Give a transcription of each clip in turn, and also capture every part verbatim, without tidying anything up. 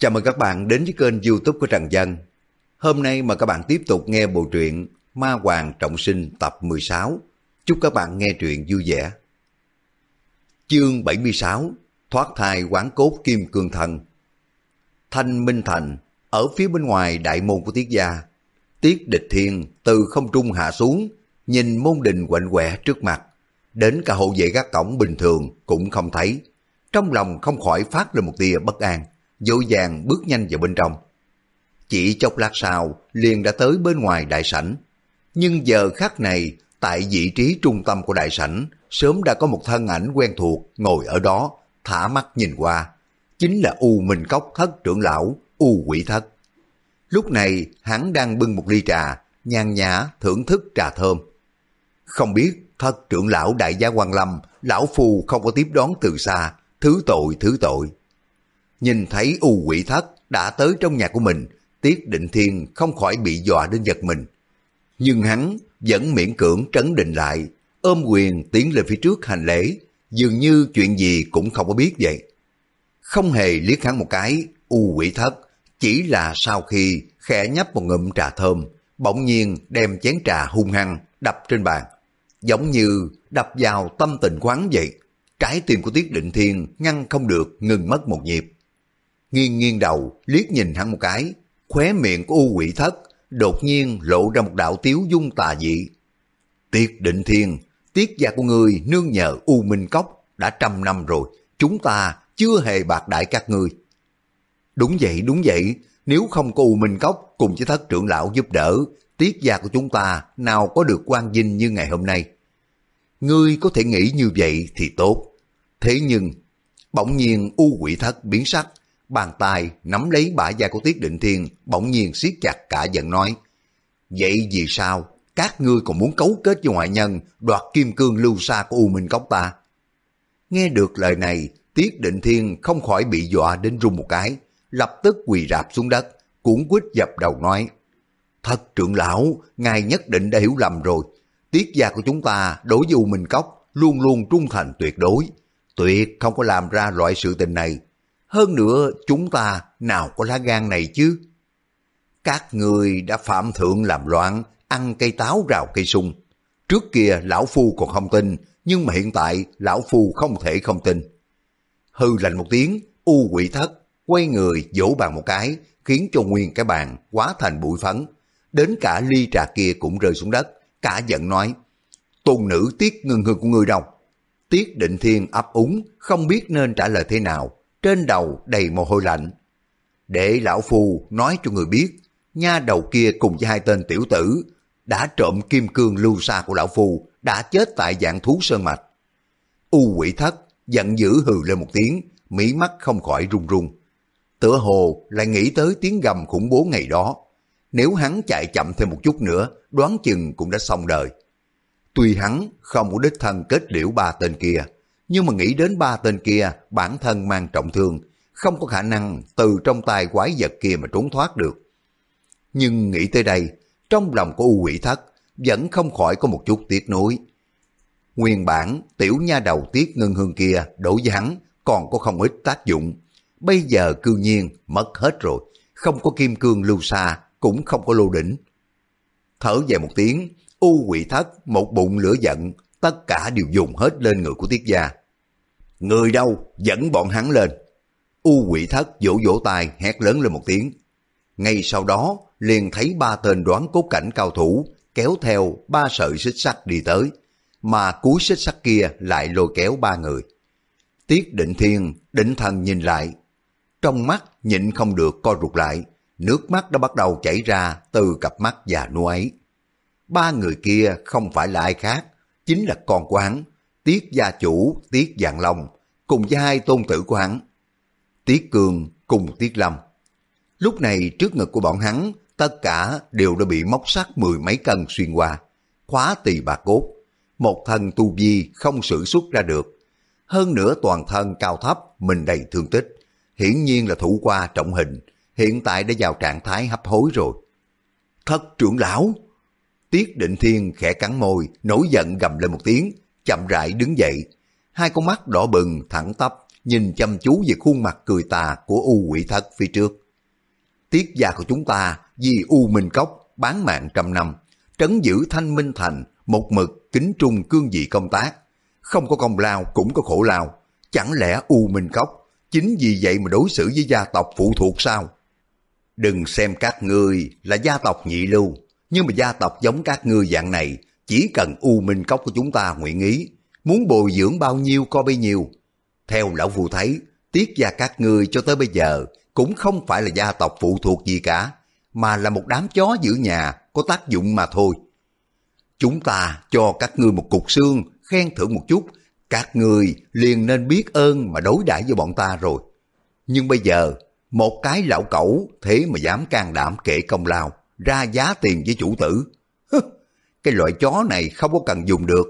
Chào mừng các bạn đến với kênh YouTube của Trần Dân. Hôm nay mà các bạn tiếp tục nghe bộ truyện Ma Hoàng Trọng Sinh tập mười sáu. Chúc các bạn nghe truyện vui vẻ. Chương bảy mươi sáu, thoát thai hoán cốt kim cương thần. Thanh Minh Thành, ở phía bên ngoài đại môn của Tiết gia. Tiết Địch Thiên từ không trung hạ xuống, nhìn môn đình quạnh quẹ trước mặt. Đến cả hộ vệ gác cổng bình thường cũng không thấy. Trong lòng không khỏi phát lên một tia bất an, vội vàng bước nhanh vào bên trong. Chỉ chốc lát sau liền đã tới bên ngoài đại sảnh. Nhưng giờ khắc này, tại vị trí trung tâm của đại sảnh, sớm đã có một thân ảnh quen thuộc ngồi ở đó, thả mắt nhìn qua. Chính là U Minh Cốc thất trưởng lão, U Quỷ Thất. Lúc này hắn đang bưng một ly trà, nhàn nhã thưởng thức trà thơm. Không biết thất trưởng lão đại gia Quan Lâm, lão phu không có tiếp đón từ xa, thứ tội thứ tội. Nhìn thấy U Quỷ Thất đã tới trong nhà của mình, Tiết Định Thiên không khỏi bị dọa đến giật mình. Nhưng hắn vẫn miễn cưỡng trấn định lại, ôm quyền tiến lên phía trước hành lễ, dường như chuyện gì cũng không có biết vậy. Không hề liếc hắn một cái, U Quỷ Thất chỉ là sau khi khẽ nhấp một ngụm trà thơm, bỗng nhiên đem chén trà hung hăng đập trên bàn, giống như đập vào tâm tình khoáng vậy. Trái tim của Tiết Định Thiên ngăn không được ngừng mất một nhịp. Nghiêng nghiêng đầu liếc nhìn hắn một cái, khóe miệng của U Quỷ Thất đột nhiên lộ ra một đạo tiếu dung tà dị. Tiết Định Thiên, Tiết gia của ngươi nương nhờ U Minh Cốc đã trăm năm rồi, chúng ta chưa hề bạc đãi các ngươi. Đúng vậy, đúng vậy, nếu không có U Minh Cốc cùng với thất trưởng lão giúp đỡ, Tiết gia của chúng ta nào có được quang vinh như ngày hôm nay. Ngươi có thể nghĩ như vậy thì tốt. Thế nhưng, bỗng nhiên U Quỷ Thất biến sắc, bàn tay nắm lấy bả vai của Tiết Định Thiên, bỗng nhiên siết chặt cả giận nói: vậy vì sao các ngươi còn muốn cấu kết với ngoại nhân đoạt kim cương lưu sa của U Minh Cốc ta? Nghe được lời này, Tiết Định Thiên không khỏi bị dọa đến run một cái, lập tức quỳ rạp xuống đất, cuống quýt dập đầu nói: thất trưởng lão, ngài nhất định đã hiểu lầm rồi. Tiết gia của chúng ta đối với U Minh Cốc luôn luôn trung thành tuyệt đối, tuyệt không có làm ra loại sự tình này. Hơn nữa chúng ta nào có lá gan này chứ. Các người đã phạm thượng làm loạn, ăn cây táo rào cây sung. Trước kia lão phu còn không tin, nhưng mà hiện tại lão phu không thể không tin. Hư lạnh một tiếng, U Quỷ Thất quay người vỗ bàn một cái, khiến cho nguyên cái bàn hóa thành bụi phấn. Đến cả ly trà kia cũng rơi xuống đất, cả giận nói: tôn nữ Tiết Ngân Hương của ngươi đâu? Tiết Định Thiên ấp úng, không biết nên trả lời thế nào, trên đầu đầy mồ hôi lạnh. Để lão phu nói cho người biết, nha đầu kia cùng với hai tên tiểu tử đã trộm kim cương lưu sa của lão phu, đã chết tại Vạn Thú Sơn Mạch. U Quỷ Thất giận dữ hừ lên một tiếng, mí mắt không khỏi run run. Tựa hồ lại nghĩ tới tiếng gầm khủng bố ngày đó. Nếu hắn chạy chậm thêm một chút nữa, đoán chừng cũng đã xong đời. Tuy hắn không có đích thân kết liễu ba tên kia, nhưng mà nghĩ đến ba tên kia bản thân mang trọng thương, không có khả năng từ trong tay quái vật kia mà trốn thoát được. Nhưng nghĩ tới đây, trong lòng của U Quỷ Thất vẫn không khỏi có một chút tiếc nuối. Nguyên bản tiểu nha đầu Tiết Ngân Hương kia đối với hắn còn có không ít tác dụng, bây giờ cư nhiên mất hết rồi, không có kim cương lưu sa, cũng không có lô đỉnh. Thở dài một tiếng, U Quỷ Thất một bụng lửa giận, tất cả đều dùng hết lên người của Tiết gia. Người đâu, dẫn bọn hắn lên. U Quỷ Thất vỗ vỗ tay hét lớn lên một tiếng. Ngay sau đó liền thấy ba tên đoán cốt cảnh cao thủ kéo theo ba sợi xích sắt đi tới, mà cuối xích sắt kia lại lôi kéo ba người. Tiết Định Thiên định thần nhìn lại, trong mắt nhịn không được co rụt lại, nước mắt đã bắt đầu chảy ra từ cặp mắt già nua ấy. Ba người kia không phải là ai khác, chính là con của hắn, Tiết gia chủ Tiết Vạn Long, cùng với hai tôn tử của hắn, Tiết Cương cùng Tiết Lâm. Lúc này trước ngực của bọn hắn, tất cả đều đã bị móc sắt mười mấy cân xuyên qua, khóa tỳ bạc cốt, một thân tu vi không sử xuất ra được. Hơn nữa toàn thân cao thấp, mình đầy thương tích, hiển nhiên là thủ qua trọng hình, hiện tại đã vào trạng thái hấp hối rồi. Thất trưởng lão! Tiết Định Thiên khẽ cắn môi, nổi giận gầm lên một tiếng, chậm rãi đứng dậy. Hai con mắt đỏ bừng, thẳng tắp, nhìn chăm chú về khuôn mặt cười tà của U Quỷ Thất phía trước. Tiết gia của chúng ta vì U Minh Cốc bán mạng trăm năm, trấn giữ Thanh Minh Thành, một mực kính trung cương vị công tác, không có công lao cũng có khổ lao. Chẳng lẽ U Minh Cốc chính vì vậy mà đối xử với gia tộc phụ thuộc sao? Đừng xem các ngươi là gia tộc nhị lưu, nhưng mà gia tộc giống các ngươi dạng này, chỉ cần U Minh Cốc của chúng ta nguyện ý, muốn bồi dưỡng bao nhiêu có bấy nhiêu. Theo lão phu thấy, Tiết gia các ngươi cho tới bây giờ cũng không phải là gia tộc phụ thuộc gì cả, mà là một đám chó giữ nhà có tác dụng mà thôi. Chúng ta cho các ngươi một cục xương, khen thưởng một chút, các ngươi liền nên biết ơn mà đối đãi với bọn ta rồi. Nhưng bây giờ, một cái lão cẩu thế mà dám can đảm kể công lao, ra giá tiền với chủ tử. Hứ, cái loại chó này không có cần dùng được.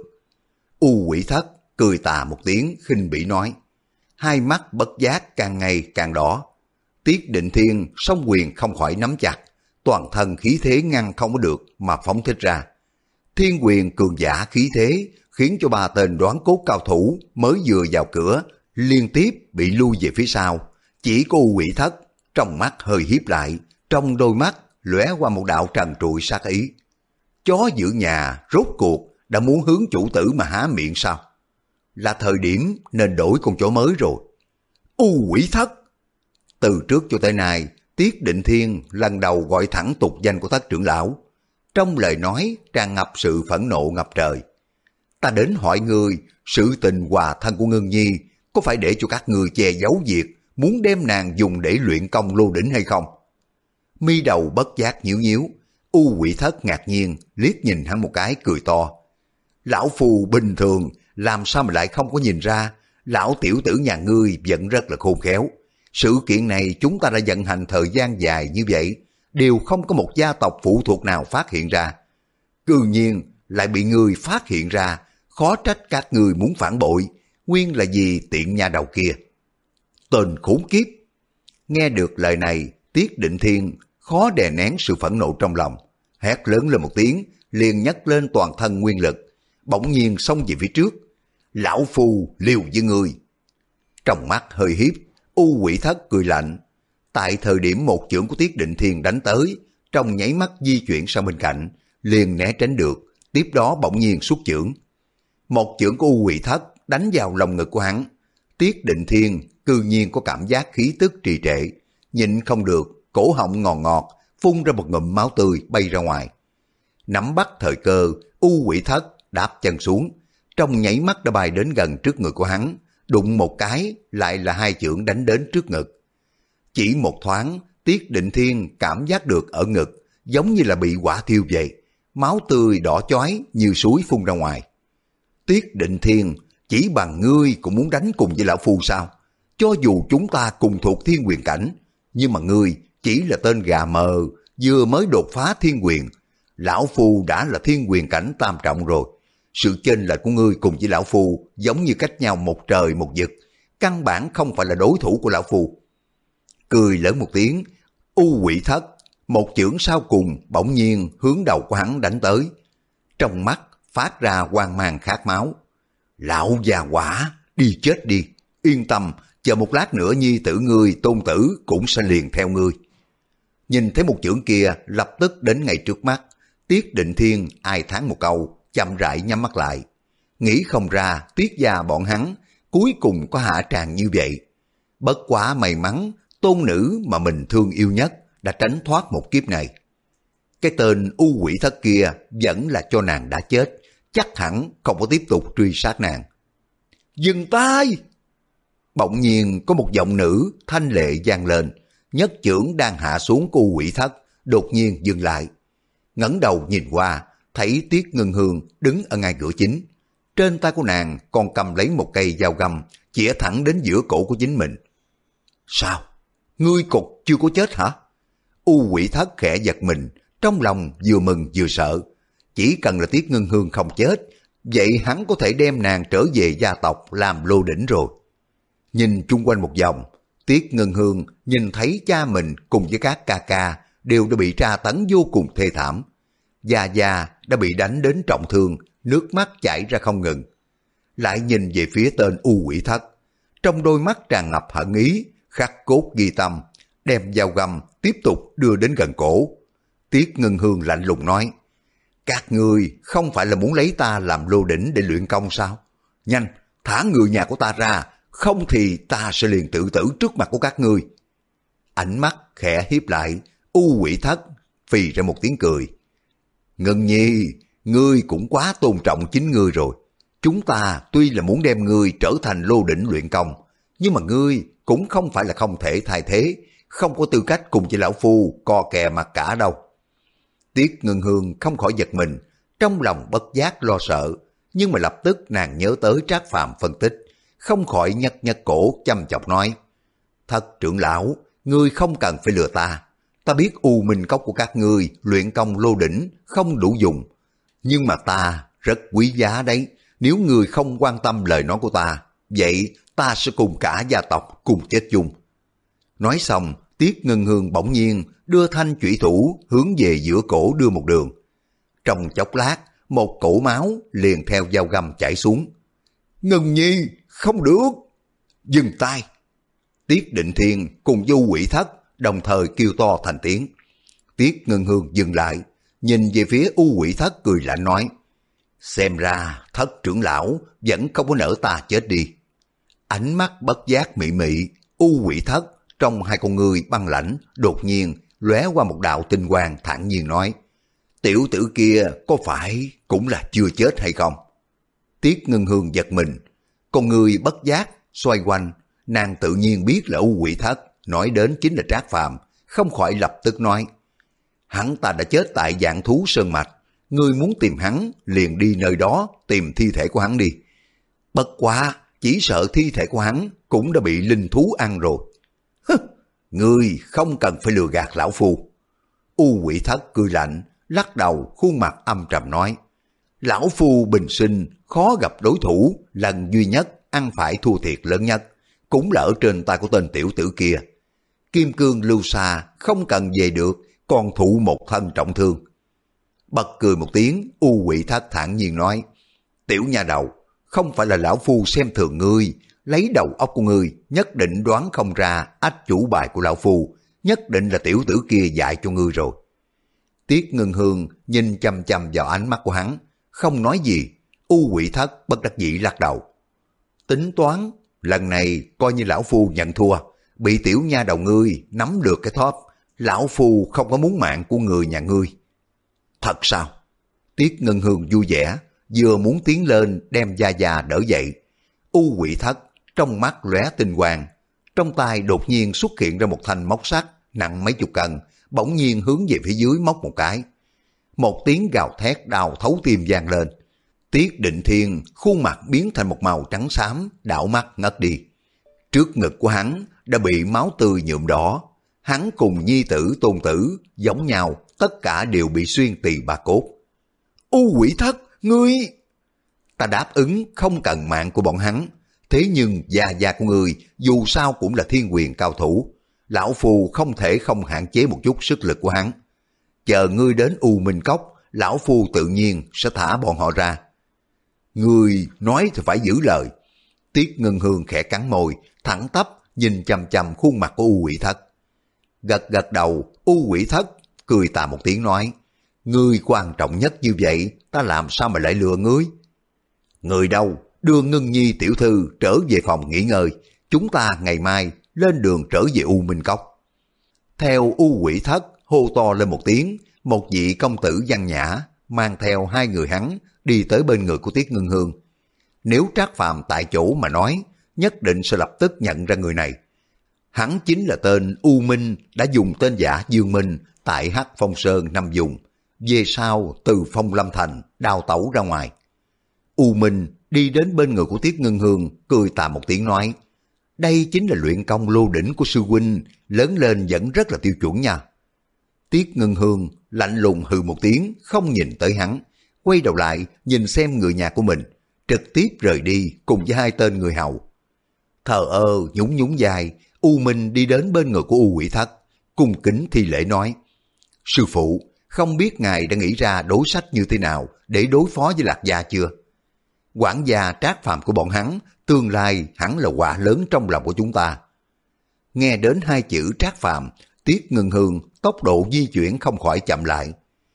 U Quỷ Thất cười tà một tiếng khinh bỉ nói, hai mắt bất giác càng ngày càng đỏ. Tiết Định Thiên song quyền không khỏi nắm chặt, toàn thân khí thế ngăn không có được mà phóng thích ra. Thiên quyền cường giả khí thế khiến cho ba tên đoán cốt cao thủ mới vừa vào cửa liên tiếp bị lui về phía sau. Chỉ có U Quỷ Thất trong mắt hơi hiếp lại, trong đôi mắt lóe qua một đạo trần trụi sát ý. Chó giữ nhà rốt cuộc đã muốn hướng chủ tử mà há miệng sao? Là thời điểm nên đổi con chó mới rồi. U Quỷ Thất! Từ trước cho tới nay, Tiết Định Thiên lần đầu gọi thẳng tục danh của Thất trưởng lão. Trong lời nói tràn ngập sự phẫn nộ ngập trời. Ta đến hỏi ngươi, sự tình hòa thân của Ngân Nhi có phải để cho các ngươi che giấu việc muốn đem nàng dùng để luyện công lô đỉnh hay không? Mi đầu bất giác nhíu nhíu, U Quỷ Thất ngạc nhiên liếc nhìn hắn một cái cười to. Lão phù bình thường làm sao mà lại không có nhìn ra, lão tiểu tử nhà ngươi vẫn rất là khôn khéo. Sự kiện này chúng ta đã vận hành thời gian dài như vậy, đều không có một gia tộc phụ thuộc nào phát hiện ra. Cư nhiên lại bị ngươi phát hiện ra, khó trách các ngươi muốn phản bội, nguyên là vì tiện nha đầu kia. Tên khốn kiếp! Nghe được lời này, Tiết Định Thiên khó đè nén sự phẫn nộ trong lòng, hét lớn lên một tiếng, liền nhấc lên toàn thân nguyên lực, bỗng nhiên xông về phía trước. Lão phu liều với ngươi! Trong mắt hơi hiếp, U Quỷ Thất cười lạnh. Tại thời điểm một chưởng của Tiết Định Thiên đánh tới, trong nháy mắt di chuyển sang bên cạnh, liền né tránh được, tiếp đó bỗng nhiên xuất chưởng. Một chưởng của U Quỷ Thất đánh vào lồng ngực của hắn. Tiết Định Thiên cư nhiên có cảm giác khí tức trì trệ, nhịn không được, cổ họng ngọt ngọt, phun ra một ngụm máu tươi bay ra ngoài. Nắm bắt thời cơ, U Quỷ Thất đạp chân xuống, trong nháy mắt đã bay đến gần trước người của hắn, đụng một cái lại là hai chưởng đánh đến trước ngực. Chỉ một thoáng, Tiết Định Thiên cảm giác được ở ngực giống như là bị hỏa thiêu vậy, máu tươi đỏ chói như suối phun ra ngoài. Tiết Định Thiên, chỉ bằng ngươi cũng muốn đánh cùng với lão phu sao? Cho dù chúng ta cùng thuộc thiên quyền cảnh, nhưng mà ngươi chỉ là tên gà mờ, vừa mới đột phá thiên quyền. Lão phu đã là thiên quyền cảnh tam trọng rồi. Sự chênh lệch của ngươi cùng với lão phu giống như cách nhau một trời một vực, căn bản không phải là đối thủ của lão phu. Cười lớn một tiếng, U Quỷ Thất một chưởng sau cùng bỗng nhiên hướng đầu của hắn đánh tới. Trong mắt phát ra quang mang khát máu. Lão già quả, đi chết đi, yên tâm, chờ một lát nữa nhi tử ngươi Tôn Tử cũng sẽ liền theo ngươi. Nhìn thấy một chưởng kia lập tức đến ngay trước mắt, Tiết Định Thiên ai thán một câu, chậm rãi nhắm mắt lại. Nghĩ không ra Tiết gia bọn hắn cuối cùng có hạ tràng như vậy. Bất quá may mắn tôn nữ mà mình thương yêu nhất đã tránh thoát một kiếp này. Cái tên U Quỷ Thất kia vẫn là cho nàng đã chết, chắc hẳn không có tiếp tục truy sát nàng. Dừng tay! Bỗng nhiên có một giọng nữ thanh lệ vang lên, nhất chưởng đang hạ xuống của U Quỷ Thất đột nhiên dừng lại. Ngẩng đầu nhìn qua, thấy Tiết Ngân Hương đứng ở ngay cửa chính. Trên tay của nàng còn cầm lấy một cây dao găm, chĩa thẳng đến giữa cổ của chính mình. Sao? Ngươi cục chưa có chết hả? U Quỷ Thất khẽ giật mình, trong lòng vừa mừng vừa sợ. Chỉ cần là Tiết Ngân Hương không chết, vậy hắn có thể đem nàng trở về gia tộc làm lô đỉnh rồi. Nhìn chung quanh một vòng, Tiết Ngân Hương nhìn thấy cha mình cùng với các ca ca đều đã bị tra tấn vô cùng thê thảm. Gia Gia đã bị đánh đến trọng thương, nước mắt chảy ra không ngừng. Lại nhìn về phía tên U Quỷ Thất, trong đôi mắt tràn ngập hận ý, khắc cốt ghi tâm, đem dao găm tiếp tục đưa đến gần cổ. Tiết Ngân Hương lạnh lùng nói, các ngươi không phải là muốn lấy ta làm lô đỉnh để luyện công sao? Nhanh, thả người nhà của ta ra, không thì ta sẽ liền tự tử trước mặt của các ngươi. Ánh mắt khẽ hiếp lại, U Quỷ Thất phì ra một tiếng cười. Ngân Nhi, ngươi cũng quá tôn trọng chính ngươi rồi. Chúng ta tuy là muốn đem ngươi trở thành lô đỉnh luyện công, nhưng mà ngươi cũng không phải là không thể thay thế, không có tư cách cùng với lão phu co kè mặt cả đâu. Tiết Ngân Hương không khỏi giật mình, trong lòng bất giác lo sợ, nhưng mà lập tức nàng nhớ tới Trác Phàm phân tích, không khỏi nhấc nhấc cổ chăm chọc nói, Thất trưởng lão, ngươi không cần phải lừa ta, ta biết U Minh Cốc của các ngươi luyện công lô đỉnh không đủ dùng, nhưng mà ta rất quý giá đấy, nếu ngươi không quan tâm lời nói của ta, vậy ta sẽ cùng cả gia tộc cùng chết chung. Nói xong, Tiết Ngân Hương bỗng nhiên đưa thanh chủy thủ hướng về giữa cổ đưa một đường. Trong chốc lát, một cổ máu liền theo dao găm chảy xuống. Ngân Nhi, không được! Dừng tay! Tiết Định Thiên cùng Du Quỷ Thất đồng thời kêu to thành tiếng. Tiết Ngân Hương dừng lại, nhìn về phía U Quỷ Thất cười lạnh nói, xem ra Thất trưởng lão vẫn không có nỡ ta chết đi. Ánh mắt bất giác mị mị, U Quỷ Thất trong hai con người băng lãnh đột nhiên lóe qua một đạo tinh quang thản nhiên nói, tiểu tử kia có phải cũng là chưa chết hay không? Tiết Ngân Hương giật mình, con người bất giác xoay quanh, nàng tự nhiên biết là U Quỷ Thất nói đến chính là Trác Phàm, không khỏi lập tức nói, hắn ta đã chết tại Vạn Thú Sơn Mạch, ngươi muốn tìm hắn liền đi nơi đó tìm thi thể của hắn đi. Bất quá chỉ sợ thi thể của hắn cũng đã bị linh thú ăn rồi. Hứ, ngươi không cần phải lừa gạt lão phu. U Quỷ Thất cười lạnh, lắc đầu khuôn mặt âm trầm nói, lão phu bình sinh khó gặp đối thủ, lần duy nhất ăn phải thua thiệt lớn nhất cũng là ở trên tay của tên tiểu tử kia. Kim cương lưu xa không cần về được, còn thụ một thân trọng thương. Bật cười một tiếng, U Quỷ Thất thản nhiên nói, tiểu nha đầu, không phải là lão phu xem thường ngươi, lấy đầu óc của ngươi nhất định đoán không ra ách chủ bài của lão phu, nhất định là tiểu tử kia dạy cho ngươi rồi. Tiết Ngân Hương nhìn chăm chăm vào ánh mắt của hắn, không nói gì. U Quỷ Thất bất đắc dĩ lắc đầu. Tính toán, lần này coi như lão phu nhận thua, bị tiểu nha đầu ngươi nắm được cái thóp, lão phu không có muốn mạng của người nhà ngươi. Thật sao? Tiết Ngân Hương vui vẻ, vừa muốn tiến lên đem Gia Gia đỡ dậy. U Quỷ Thất trong mắt lóe tinh quang, trong tay đột nhiên xuất hiện ra một thanh móc sắt nặng mấy chục cân, bỗng nhiên hướng về phía dưới móc một cái. Một tiếng gào thét đau thấu tim vang lên. Tiết Định Thiên khuôn mặt biến thành một màu trắng xám, đảo mắt ngất đi. Trước ngực của hắn đã bị máu tươi nhuộm đỏ. Hắn cùng nhi tử tôn tử giống nhau, tất cả đều bị xuyên tỳ bà cốt. U Quỷ Thất, ngươi... Ta đáp ứng không cần mạng của bọn hắn, thế nhưng Gia Gia của ngươi dù sao cũng là thiên quyền cao thủ, lão phu không thể không hạn chế một chút sức lực của hắn. Chờ ngươi đến U Minh Cốc, lão phu tự nhiên sẽ thả bọn họ ra. Ngươi nói thì phải giữ lời. Tiết Ngân Hương khẽ cắn môi, thẳng tắp nhìn chằm chằm khuôn mặt của U Quỷ Thất. Gật gật đầu, U Quỷ Thất cười tà một tiếng nói, ngươi quan trọng nhất như vậy, ta làm sao mà lại lừa ngươi? Người đâu, đưa Ngân Nhi tiểu thư trở về phòng nghỉ ngơi, chúng ta ngày mai lên đường trở về U Minh Cốc. Theo U Quỷ Thất hô to lên một tiếng, một vị công tử văn nhã mang theo hai người hắn đi tới bên người của Tiết Ngân Hương. Nếu Trác Phàm tại chỗ mà nói, nhất định sẽ lập tức nhận ra người này. Hắn chính là tên U Minh đã dùng tên giả Dương Minh tại Hắc Phong Sơn năm dùng, về sau từ Phong Lâm Thành đào tẩu ra ngoài. U Minh đi đến bên người của Tiết Ngân Hương, cười tà một tiếng nói, đây chính là luyện công lô đỉnh của sư huynh, lớn lên vẫn rất là tiêu chuẩn nha. Tiết Ngân Hương lạnh lùng hừ một tiếng, không nhìn tới hắn, quay đầu lại nhìn xem người nhà của mình, trực tiếp rời đi cùng với hai tên người hầu. Thờ ơ nhún nhún vai, U Minh đi đến bên người của U Quỷ Thất, cung kính thi lễ nói, sư phụ, không biết ngài đã nghĩ ra đối sách như thế nào để đối phó với Lạc Gia chưa? quản gia Trác Phàm của bọn hắn, tương lai hẳn là quả lớn trong lòng của chúng ta. Nghe đến hai chữ Trác Phàm, Tiết Ngân Hương tốc độ di chuyển không khỏi chậm lại.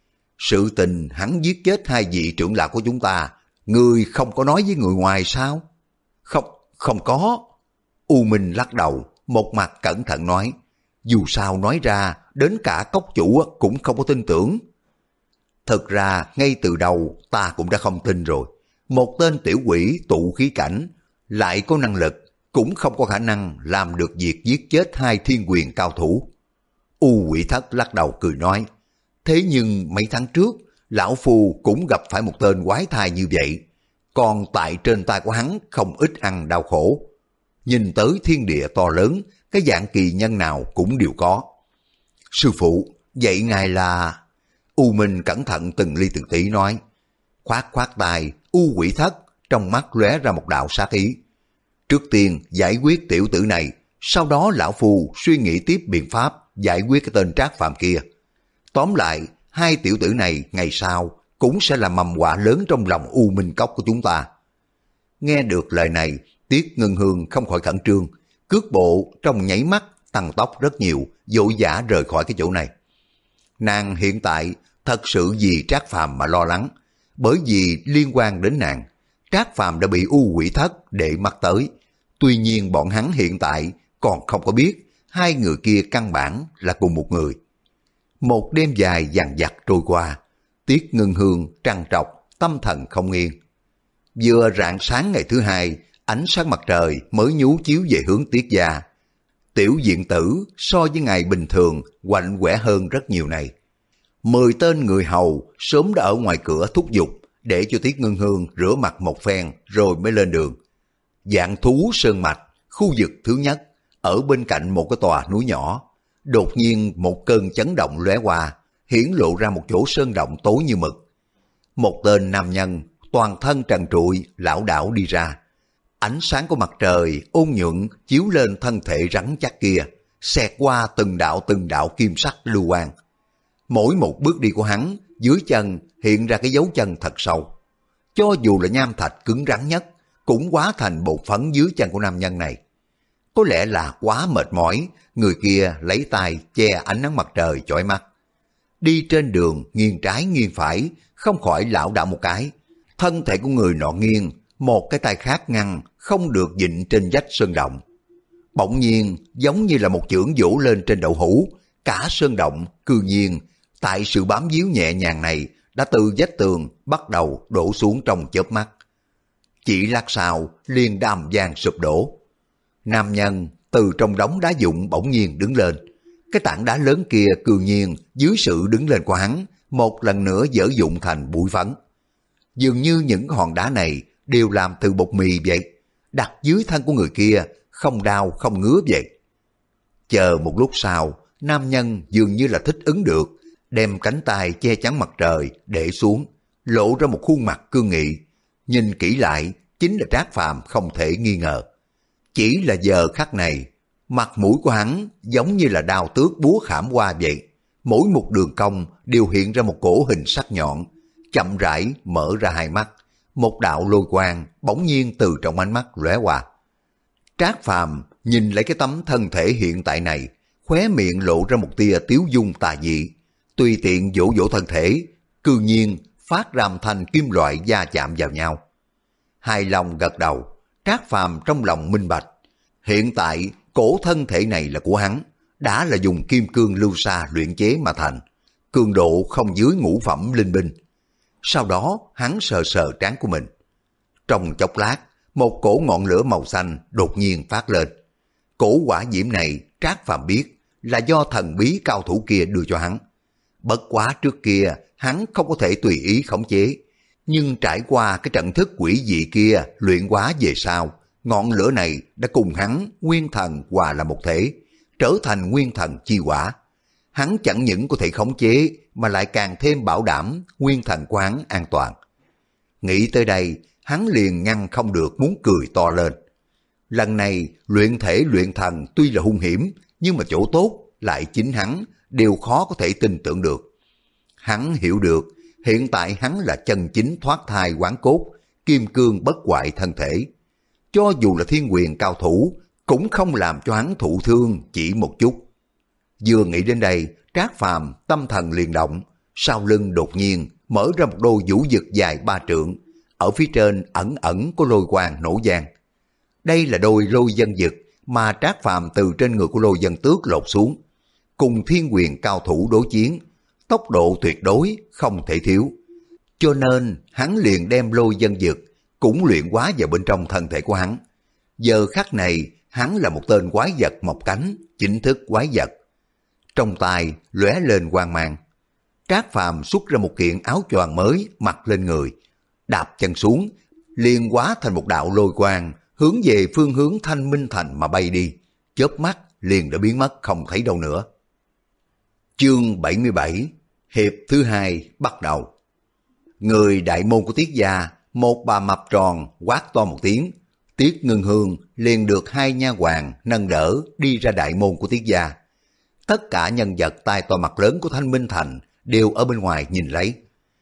Sự tình hắn giết chết hai vị trưởng lão của chúng ta, người không có nói với người ngoài sao? Không, không có. U Minh lắc đầu, một mặt cẩn thận nói, dù sao nói ra, đến cả cốc chủ cũng không có tin tưởng. Thực ra, ngay từ đầu ta cũng đã không tin rồi. Một tên tiểu quỷ tụ khí cảnh, lại có năng lực, cũng không có khả năng làm được việc giết chết hai thiên quyền cao thủ. U Quỷ Thất lắc đầu cười nói, thế nhưng mấy tháng trước, lão phu cũng gặp phải một tên quái thai như vậy, còn tại trên tay của hắn không ít ăn đau khổ. Nhìn tới thiên địa to lớn, cái dạng kỳ nhân nào cũng đều có. Sư phụ, vậy ngài là... U Minh cẩn thận từng ly từng tí nói. Khoát khoát tài, U Quỷ Thất trong mắt lóe ra một đạo sát ý. Trước tiên giải quyết tiểu tử này, sau đó lão phu suy nghĩ tiếp biện pháp giải quyết cái tên Trác Phàm kia. Tóm lại, hai tiểu tử này ngày sau cũng sẽ là mầm họa lớn trong lòng U Minh Cốc của chúng ta. Nghe được lời này, Tiết Ngân Hương không khỏi khẩn trương, cước bộ trong nháy mắt tăng tốc rất nhiều, vội vã rời khỏi cái chỗ này. Nàng hiện tại thật sự vì Trác Phàm mà lo lắng, bởi vì liên quan đến nàng, Trác Phàm đã bị U Quỷ Thất để mắt tới. Tuy nhiên bọn hắn hiện tại còn không có biết hai người kia căn bản là cùng một người. Một đêm dài dằng dặc trôi qua, Tiết Ngân Hương trằn trọc, tâm thần không yên. Vừa rạng sáng ngày thứ hai, ánh sáng mặt trời mới nhú chiếu về hướng Tiết gia. Tiểu diện tử so với ngày bình thường quạnh quẻ hơn rất nhiều này. Mười tên người hầu sớm đã ở ngoài cửa thúc giục để cho Tiết Ngân Hương rửa mặt một phen rồi mới lên đường. Dạng thú sơn mạch, khu vực thứ nhất, ở bên cạnh một cái tòa núi nhỏ. Đột nhiên một cơn chấn động lóe qua, hiển lộ ra một chỗ sơn động tối như mực. Một tên nam nhân, toàn thân trần trụi, lảo đảo đi ra. Ánh sáng của mặt trời ôn nhuận chiếu lên thân thể rắn chắc kia, xẹt qua từng đạo từng đạo kim sắc lưu quang. Mỗi một bước đi của hắn, dưới chân hiện ra cái dấu chân thật sâu. Cho dù là nham thạch cứng rắn nhất, cũng hóa thành bột phấn dưới chân của nam nhân này. Có lẽ là quá mệt mỏi, người kia lấy tay che ánh nắng mặt trời chói mắt. Đi trên đường nghiêng trái nghiêng phải, không khỏi lảo đảo một cái. Thân thể của người nọ nghiêng, một cái tay khác ngăn, không được dịnh trên vách sơn động. Bỗng nhiên giống như là một chưởng vỗ lên trên đậu hũ, cả sơn động cư nhiên tại sự bám víu nhẹ nhàng này đã từ vách tường bắt đầu đổ xuống trong chớp mắt. Chỉ lát sau liền đàm vang sụp đổ. Nam nhân từ trong đống đá vụn bỗng nhiên đứng lên. Cái tảng đá lớn kia cư nhiên dưới sự đứng lên của hắn một lần nữa vỡ vụn thành bụi phấn. Dường như những hòn đá này đều làm từ bột mì vậy, đặt dưới thân của người kia không đau không ngứa vậy. Chờ một lúc sau, nam nhân dường như là thích ứng được, đem cánh tay che chắn mặt trời để xuống, lộ ra một khuôn mặt cương nghị. Nhìn kỹ lại chính là Trác Phàm không thể nghi ngờ. Chỉ là giờ khắc này, mặt mũi của hắn giống như là đao tước búa khảm qua vậy. Mỗi một đường cong đều hiện ra một cổ hình sắc nhọn, chậm rãi mở ra hai mắt. Một đạo lôi quang bỗng nhiên từ trong ánh mắt lóe qua. Trác Phàm nhìn lại cái tấm thân thể hiện tại này, khóe miệng lộ ra một tia tiếu dung tà dị. Tùy tiện vỗ vỗ thân thể, cư nhiên phát ra âm thanh kim loại va chạm vào nhau. Hài lòng gật đầu, Trác Phàm trong lòng minh bạch. Hiện tại cổ thân thể này là của hắn, đã là dùng kim cương lưu sa luyện chế mà thành, cường độ không dưới ngũ phẩm linh binh. Sau đó hắn sờ sờ trán của mình. Trong chốc lát, một cổ ngọn lửa màu xanh đột nhiên phát lên. Cổ hỏa diễm này Trác Phàm biết là do thần bí cao thủ kia đưa cho hắn. Bất quá trước kia hắn không có thể tùy ý khống chế, nhưng trải qua cái trận thức quỷ dị kia luyện hóa về sau, ngọn lửa này đã cùng hắn nguyên thần hòa là một thể, trở thành nguyên thần chi hỏa. Hắn chẳng những có thể khống chế mà lại càng thêm bảo đảm nguyên thần của hắn an toàn. Nghĩ tới đây, hắn liền ngăn không được muốn cười to lên. Lần này luyện thể luyện thần tuy là hung hiểm, nhưng mà chỗ tốt lại chính hắn đều khó có thể tin tưởng được. Hắn hiểu được hiện tại hắn là chân chính thoát thai hoán cốt, kim cương bất hoại thân thể. Cho dù là thiên quyền cao thủ, cũng không làm cho hắn thụ thương chỉ một chút. Vừa nghĩ đến đây, Trác Phàm tâm thần liền động, sau lưng đột nhiên mở ra một đôi vũ vực dài ba trượng, ở phía trên ẩn ẩn có lôi quang nổ vang. Đây là đôi lôi dân vực mà Trác Phàm từ trên người của lôi dân tước lột xuống, cùng thiên quyền cao thủ đối chiến, tốc độ tuyệt đối không thể thiếu. Cho nên hắn liền đem lôi dân vực cũng luyện hóa vào bên trong thân thể của hắn. Giờ khắc này hắn là một tên quái vật mọc cánh, chính thức quái vật. Trong tay lóe lên quang mang, Trác Phàm xuất ra một kiện áo choàng mới mặc lên người, đạp chân xuống, liền hóa thành một đạo lôi quang, hướng về phương hướng Thanh Minh Thành mà bay đi, chớp mắt liền đã biến mất không thấy đâu nữa. Chương bảy mươi bảy, hiệp thứ hai bắt đầu. Người đại môn của Tiết gia, một bà mập tròn quát to một tiếng, Tiết Ngân Hương liền được hai nha hoàn nâng đỡ đi ra đại môn của Tiết gia. Tất cả nhân vật tai to mặt lớn của Thanh Minh Thành đều ở bên ngoài nhìn lấy.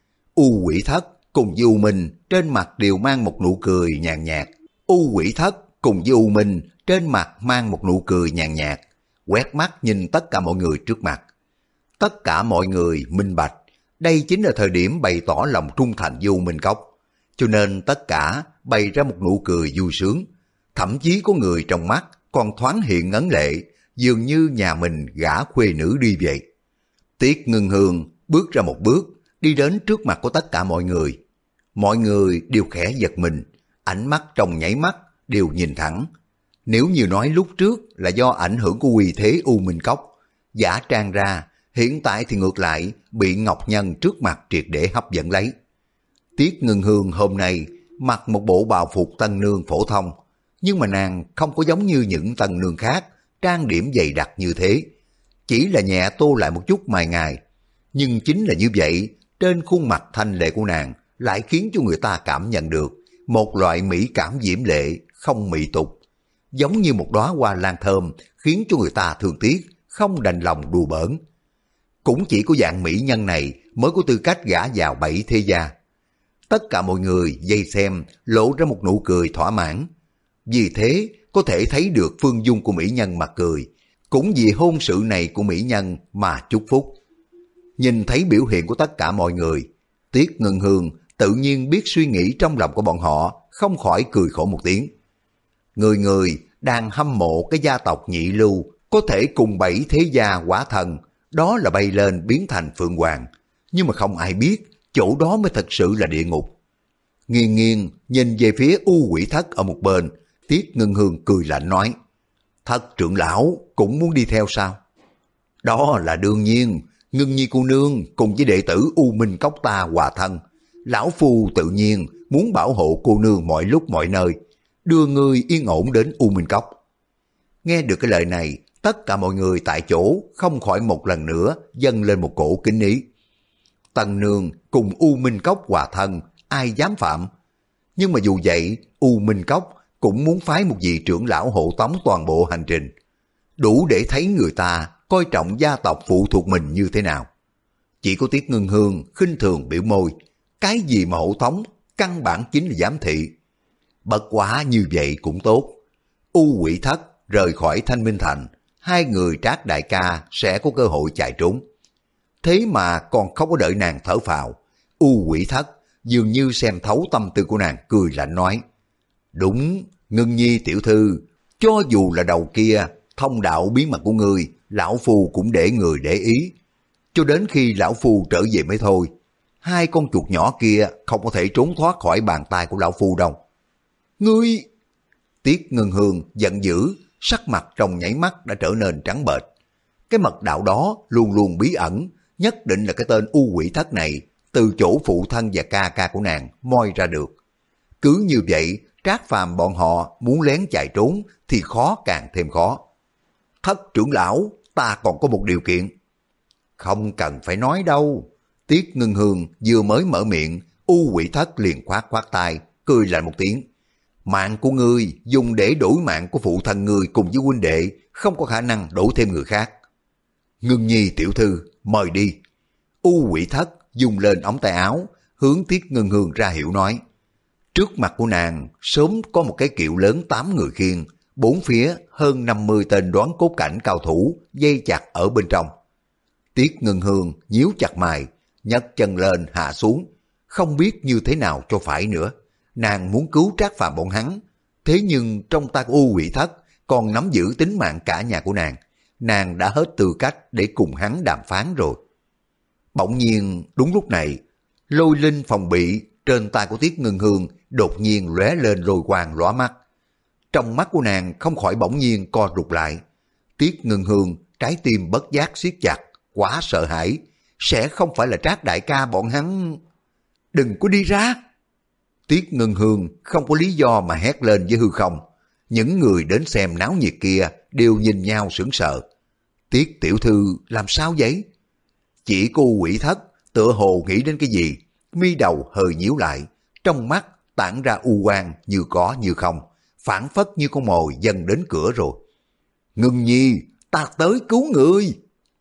U Quỷ Thất cùng với U Minh trên mặt đều mang một nụ cười nhàn nhạt. U Quỷ Thất cùng với U Minh trên mặt mang một nụ cười nhàn nhạt, quét mắt nhìn tất cả mọi người trước mặt. Tất cả mọi người minh bạch, đây chính là thời điểm bày tỏ lòng trung thành với U Minh Cốc, cho nên tất cả bày ra một nụ cười vui sướng, thậm chí có người trong mắt còn thoáng hiện ngấn lệ, dường như nhà mình gả khuê nữ đi vậy. Tiết Ngân Hương bước ra một bước, đi đến trước mặt của tất cả mọi người. Mọi người đều khẽ giật mình, ánh mắt trong nháy mắt đều nhìn thẳng. Nếu như nói lúc trước là do ảnh hưởng của uy thế U Minh Cốc giả trang ra, hiện tại thì ngược lại bị Ngọc Nhân trước mặt triệt để hấp dẫn lấy. Tiết Ngân Hương hôm nay mặc một bộ bào phục tân nương phổ thông, nhưng mà nàng không có giống như những tân nương khác trang điểm dày đặc như thế, chỉ là nhẹ tô lại một chút mài ngài. Nhưng chính là như vậy, trên khuôn mặt thanh lệ của nàng lại khiến cho người ta cảm nhận được một loại mỹ cảm diễm lệ không mỹ tục, giống như một đóa hoa lan thơm khiến cho người ta thương tiếc, không đành lòng đùa bỡn. Cũng chỉ có dạng mỹ nhân này mới có tư cách gả vào bảy thế gia. Tất cả mọi người vây xem lộ ra một nụ cười thỏa mãn. Vì thế có thể thấy được phương dung của mỹ nhân mà cười, cũng vì hôn sự này của mỹ nhân mà chúc phúc. Nhìn thấy biểu hiện của tất cả mọi người, Tiết Ngân Hương tự nhiên biết suy nghĩ trong lòng của bọn họ, không khỏi cười khổ một tiếng. Người người đang hâm mộ cái gia tộc Nhị Lưu có thể cùng bảy thế gia hóa thần, đó là bay lên biến thành Phượng Hoàng, nhưng mà không ai biết chỗ đó mới thật sự là địa ngục. Nghiêng nghiêng nhìn về phía U Quỷ Thất ở một bên, Tiết Ngân Hương cười lạnh nói, Thất trưởng lão cũng muốn đi theo sao? Đó là đương nhiên, Ngân Nhi cô nương cùng với đệ tử U Minh Cốc ta hòa thân, lão phu tự nhiên muốn bảo hộ cô nương mọi lúc mọi nơi, đưa ngươi yên ổn đến U Minh Cốc. Nghe được cái lời này, tất cả mọi người tại chỗ không khỏi một lần nữa dâng lên một cổ kính ý. Tần nương cùng U Minh Cốc hòa thân, ai dám phạm? Nhưng mà dù vậy, U Minh Cốc cũng muốn phái một vị trưởng lão hộ tống toàn bộ hành trình, đủ để thấy người ta coi trọng gia tộc phụ thuộc mình như thế nào. Chỉ có Tiết Ngân Hương khinh thường biểu môi, cái gì mà hộ tống, căn bản chính là giám thị. Bất quá như vậy cũng tốt. U Quỷ Thất rời khỏi Thanh Minh Thành, hai người Trác đại ca sẽ có cơ hội chạy trốn. Thế mà còn không có đợi nàng thở phào, U Quỷ Thất dường như xem thấu tâm tư của nàng, cười lạnh nói, đúng, Ngân Nhi tiểu thư, cho dù là đầu kia thông đạo bí mật của ngươi, lão phu cũng để người để ý, cho đến khi lão phu trở về mới thôi. Hai con chuột nhỏ kia không có thể trốn thoát khỏi bàn tay của lão phu đâu. Ngươi! Tiết Ngân Hương giận dữ, sắc mặt trong nháy mắt đã trở nên trắng bệch. Cái mật đạo đó luôn luôn bí ẩn, nhất định là cái tên U Quỷ Thất này từ chỗ phụ thân và ca ca của nàng moi ra được. Cứ như vậy, Trác Phàm bọn họ muốn lén chạy trốn thì khó càng thêm khó. Thất trưởng lão, ta còn có một điều kiện. Không cần phải nói đâu. Tiết Ngân Hương vừa mới mở miệng, U Quỷ Thất liền khoát khoát tay, cười lạnh một tiếng. Mạng của ngươi dùng để đổi mạng của phụ thân ngươi cùng với huynh đệ, không có khả năng đổi thêm người khác. Ngân Nhi tiểu thư, mời đi. U Quỷ Thất dùng lên ống tay áo, hướng Tiết Ngân Hương ra hiệu nói. Trước mặt của nàng sớm có một cái kiệu lớn tám người khiêng, bốn phía hơn năm mươi tên đoán cốt cảnh cao thủ dây chặt ở bên trong. Tiết Ngân Hương nhíu chặt mày, nhấc chân lên hạ xuống, không biết như thế nào cho phải nữa. Nàng muốn cứu Trác Phàm bọn hắn, thế nhưng trong tay của U Quỷ Thất còn nắm giữ tính mạng cả nhà của nàng. Nàng đã hết tư cách để cùng hắn đàm phán rồi. Bỗng nhiên đúng lúc này, lôi linh phòng bị trên tay của Tiết Ngân Hương đột nhiên lóe lên lôi quang lóa mắt. Trong mắt của nàng không khỏi bỗng nhiên co rụt lại. Tiết Ngân Hương trái tim bất giác siết chặt, quá sợ hãi. Sẽ không phải là Trác đại ca bọn hắn... Đừng có đi ra! Tiết Ngân Hương không có lý do mà hét lên với hư không. Những người đến xem náo nhiệt kia đều nhìn nhau sững sờ. Tiết tiểu thư làm sao vậy? Chỉ cô Quỷ Thất tựa hồ nghĩ đến cái gì, mi đầu hơi nhíu lại, trong mắt tản ra u quang như có như không, phản phất như con mồi dần đến cửa rồi. Ngân Nhi, ta tới cứu người!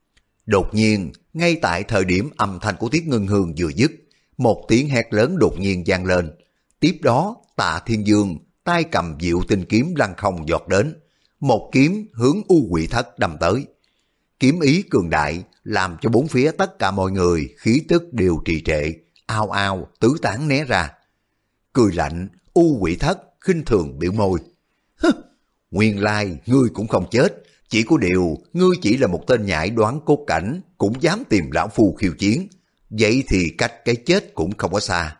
Đột nhiên, ngay tại thời điểm âm thanh của Tiết Ngân Hương vừa dứt, một tiếng hét lớn đột nhiên vang lên. Tiếp đó, Tạ Thiên Dương tay cầm diệu tinh kiếm lăng không giọt đến, một kiếm hướng U Quỷ Thất đâm tới. Kiếm ý cường đại làm cho bốn phía tất cả mọi người khí tức đều trì trệ, ao ao tứ tán né ra. Cười lạnh, U Quỷ Thất khinh thường biểu môi. Hứ, nguyên lai ngươi cũng không chết, chỉ có điều ngươi chỉ là một tên nhãi đoán cốt cảnh, cũng dám tìm lão phu khiêu chiến, vậy thì cách cái chết cũng không có xa.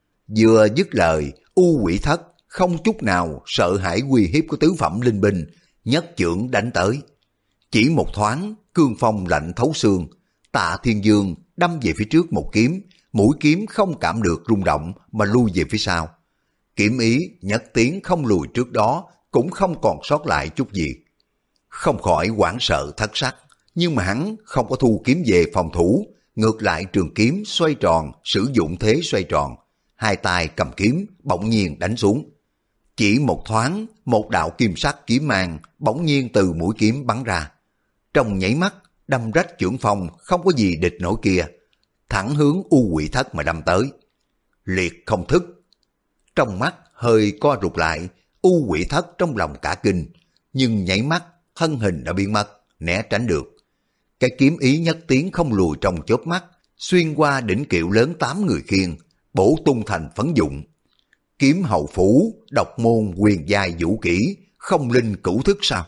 Vừa dứt lời, U Quỷ Thất không chút nào sợ hãi uy hiếp của tứ phẩm linh binh, nhất chưởng đánh tới. Chỉ một thoáng, cương phong lạnh thấu xương, Tạ Thiên Dương đâm về phía trước một kiếm, mũi kiếm không cảm được rung động mà lui về phía sau. Kiếm ý nhất tiến không lùi trước đó, cũng không còn sót lại chút gì. Không khỏi hoảng sợ thất sắc, nhưng mà hắn không có thu kiếm về phòng thủ, ngược lại trường kiếm xoay tròn, sử dụng thế xoay tròn, hai tay cầm kiếm bỗng nhiên đánh xuống. Chỉ một thoáng, một đạo kim sắc kiếm mang bỗng nhiên từ mũi kiếm bắn ra. Trong nháy mắt, đâm rách chưởng phong không có gì địch nổi kia, thẳng hướng U Quỷ Thất mà đâm tới. Liệt không thức. Trong mắt hơi co rụt lại, U Quỷ Thất trong lòng cả kinh, nhưng nhảy mắt thân hình đã biến mất, né tránh được. Cái kiếm ý nhất tiến không lùi trong chớp mắt, xuyên qua đỉnh kiệu lớn tám người khiêng, bổ tung thành phấn dụng. Kiếm hậu phủ, độc môn quyền giai vũ kỹ, không linh cửu thức sao?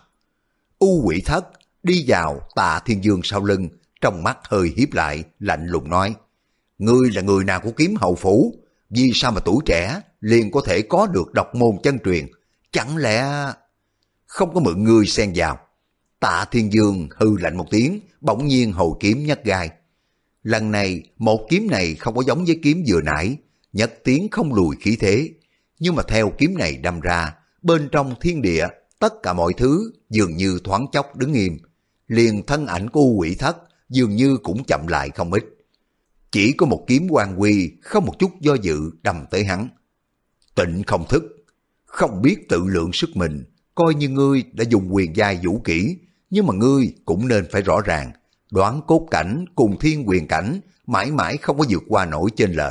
U Quỷ Thất đi vào Tạ Thiên Dương sau lưng, trong mắt hơi hiếp lại, lạnh lùng nói: Ngươi là người nào của kiếm hậu phủ? Vì sao mà tuổi trẻ liền có thể có được độc môn chân truyền? Chẳng lẽ... Không có mượn ngươi xen vào. Tạ Thiên Dương hư lạnh một tiếng, bỗng nhiên hồi kiếm nhất gai. Lần này, một kiếm này không có giống với kiếm vừa nãy, nhất tiếng không lùi khí thế. Nhưng mà theo kiếm này đâm ra, bên trong thiên địa, tất cả mọi thứ dường như thoáng chốc đứng im. Liền thân ảnh của U Quỷ Thất dường như cũng chậm lại không ít. Chỉ có một kiếm quan quy, không một chút do dự đâm tới hắn. Tịnh không thức, không biết tự lượng sức mình, coi như ngươi đã dùng quyền giai vũ kỹ, nhưng mà ngươi cũng nên phải rõ ràng, đoán cốt cảnh cùng thiên quyền cảnh mãi mãi không có vượt qua nổi chênh lệch.